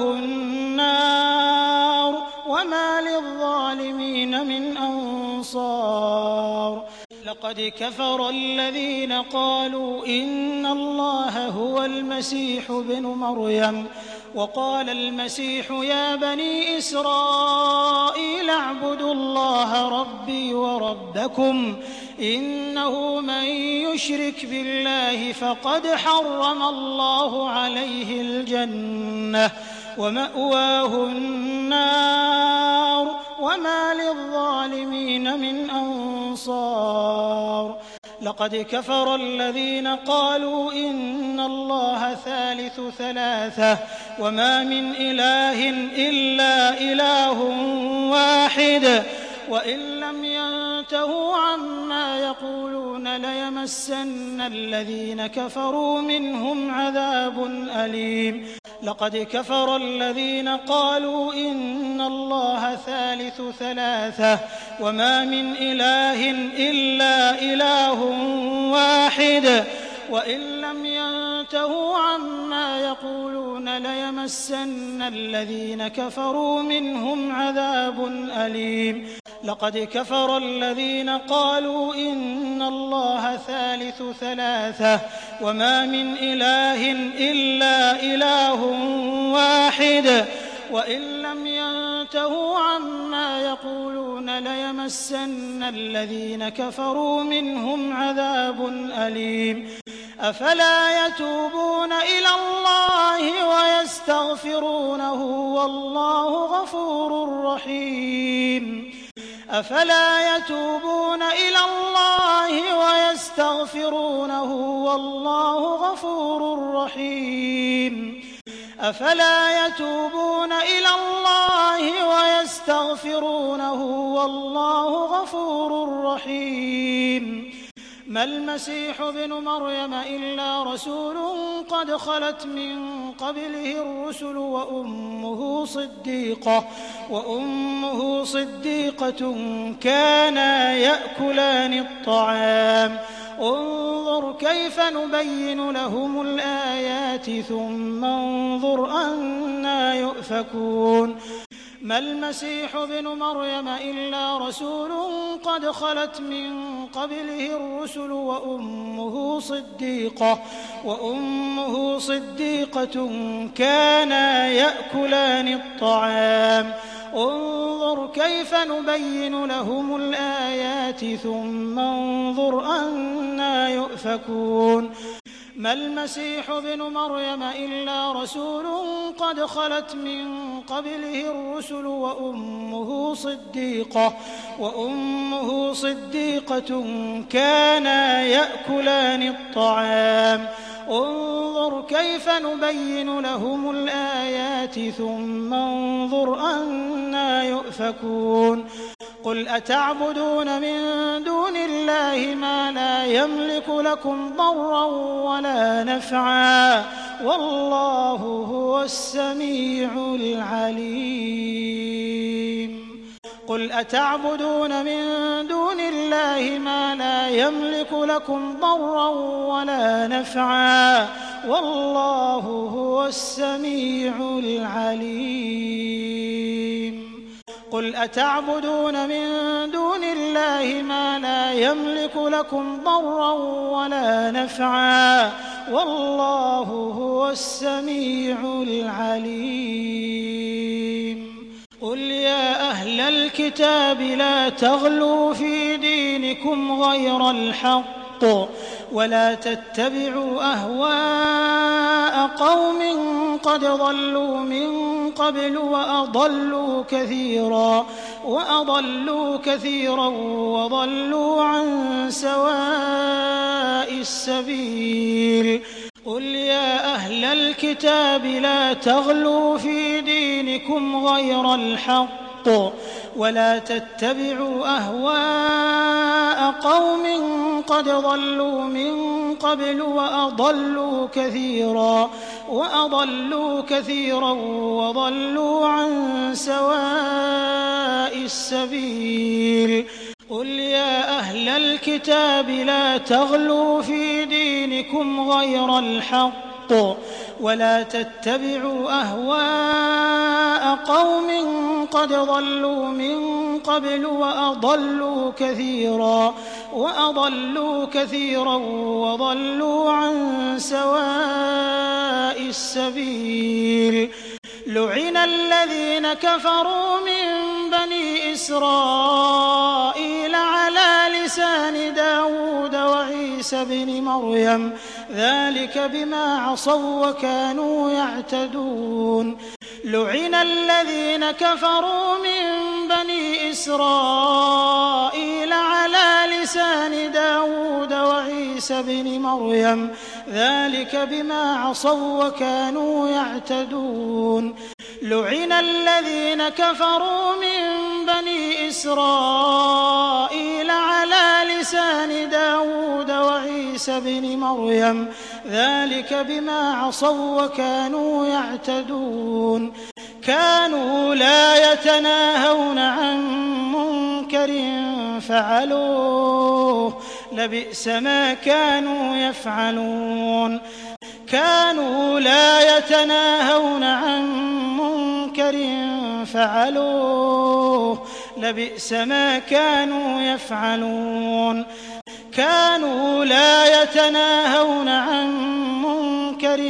النار وما للظالمين من أنصار لقد كفر الذين قالوا إن الله هو المسيح ابن مريم وقال المسيح يا بني إسرائيل اعبدوا الله ربي وربكم إنه من يشرك بالله فقد حرم الله عليه الجنة ومأواه النار وما للظالمين من أنصار لقد كفر الذين قالوا إن الله ثالث ثلاثة وما من إله إلا إله واحد وإن لم ينتهوا عما يقولون ليمسن الذين كفروا منهم عذاب أليم لقد كفر الذين قالوا إن الله ثالث ثلاثة وما من إله إلا إله واحد وإن لم ينتهوا عما يقولون ليمسن الذين كفروا منهم عذاب أليم لقد كفر الذين قالوا إن الله ثالث ثلاثة وما من إله إلا إله واحد وإن لم ينتهوا عما يقولون ليمسن الذين كفروا منهم عذاب أليم أفلا يتوبون إلى الله ويستغفرونه والله غفور رحيم أفلا يتوبون إلى الله ويستغفرونه والله غفور رحيم أفلا يتوبون إلى الله ويستغفرونه والله غفور رحيم ما المسيح ابن مريم إلا رسول قد خلت من قبله الرسل وأمه صديقة كانا يأكلان الطعام انظر كيف نبين لهم الآيات ثم انظر أنى يؤفكون ما المسيح ابن مريم إلا رسول قد خلت من قبله الرسل وأمه صديقة كانا يأكلان الطعام انظر كيف نبين لهم الآيات ثم انظر أنى يؤفكون ما المسيح ابن مريم إلا رسول قد خلت من قبله الرسل وأمه صديقة كانا يأكلان الطعام انظر كيف نبين لهم الآيات ثم انظر أنى يؤفكون قل أتعبدون من دون الله ما لا يملك لكم ضرا ولا نفعا والله هو السميع العليم قل أتعبدون من دون الله ما لا يملك لكم ضرا ولا نفعا والله هو السميع العليم قل أتعبدون من دون الله ما لا يملك لكم ضرا ولا نفعا والله هو السميع العليم قل يا أهل الكتاب لا تغلوا في دينكم غير الحق ولا تتبعوا أهواء قوم قد ضلوا من قبل وأضلوا كثيرا وضلوا عن سواء السبيل قل يا أهل الكتاب لا تغلوا في دينكم غير الحق ولا تتبعوا أهواء قوم قد ضلوا من قبل وأضلوا كثيرا وضلوا عن سواء السبيل قل يا أهل الكتاب لا تغلوا في دينكم غير الحق ولا تتبعوا أهواء قوم قد ضلوا من قبل وأضلوا كثيرا وضلوا عن سواء السبيل لعن الذين كفروا من بني إسرائيل على لسان داود وعيسى بن مريم ذلك بما عصوا وكانوا يعتدون لعن الذين كفروا من بني إسرائيل على لسان داود وعيسى بن مريم ذلك بما عصوا وكانوا يعتدون لعن الذين كفروا من بني إسرائيل على لسان داود وعيسى بن مريم ذلك بما عصوا وكانوا يعتدون كانوا لا يتناهون عن منكر مُنكَرٍ فَعَلُوهُ لَبِئْسَ مَا كَانُوا يَفْعَلُونَ كَانُوا لَا يَتَنَاهَوْنَ عَن مُّنكَرٍ فَعَلُوهُ لَبِئْسَ ما كانوا يفعلون كانوا لا يتناهون عن منكر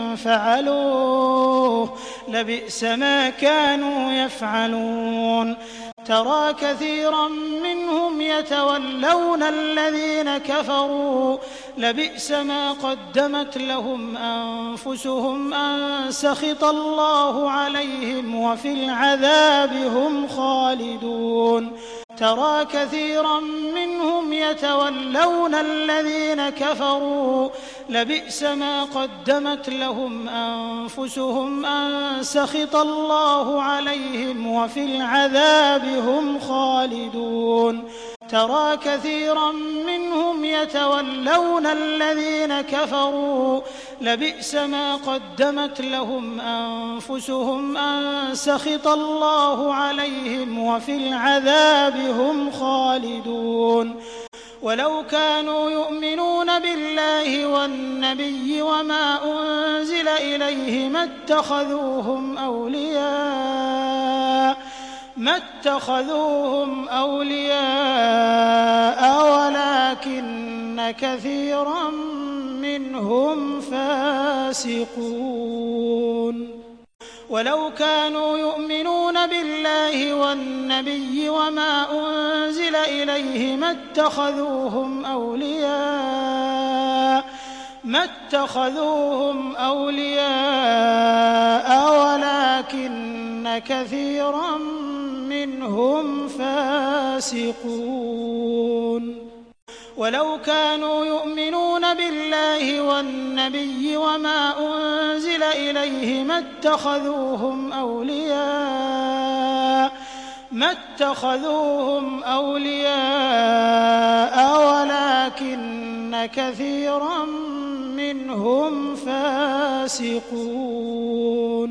فعلوه لبئس ما كانوا يفعلون ترى كثيرا منهم يتولون الذين كفروا لبئس ما قدمت لهم أنفسهم أن سخط الله عليهم وفي العذاب هم خالدون ترى كثيرا منهم يتولون الذين كفروا لبئس ما قدمت لهم أنفسهم أن سخط الله عليهم وفي العذاب هم خالدون ترى كثيرا منهم يتولون الذين كفروا لبئس ما قدمت لهم أنفسهم أن سخط الله عليهم وفي العذاب هم خالدون ولو كانوا يؤمنون بالله والنبي وما أنزل إليه ما اتخذوهم أولياء ولكن كثيرا منهم فاسقون ولو كانوا يؤمنون بالله والنبي وما أنزل إليه ما اتخذوهم أولياء ولكن كثيرا منهم فاسقون ولو كانوا يؤمنون بالله والنبي وما أنزل إليه ما اتخذوهم أولياء ولكن كثيرا منهم فاسقون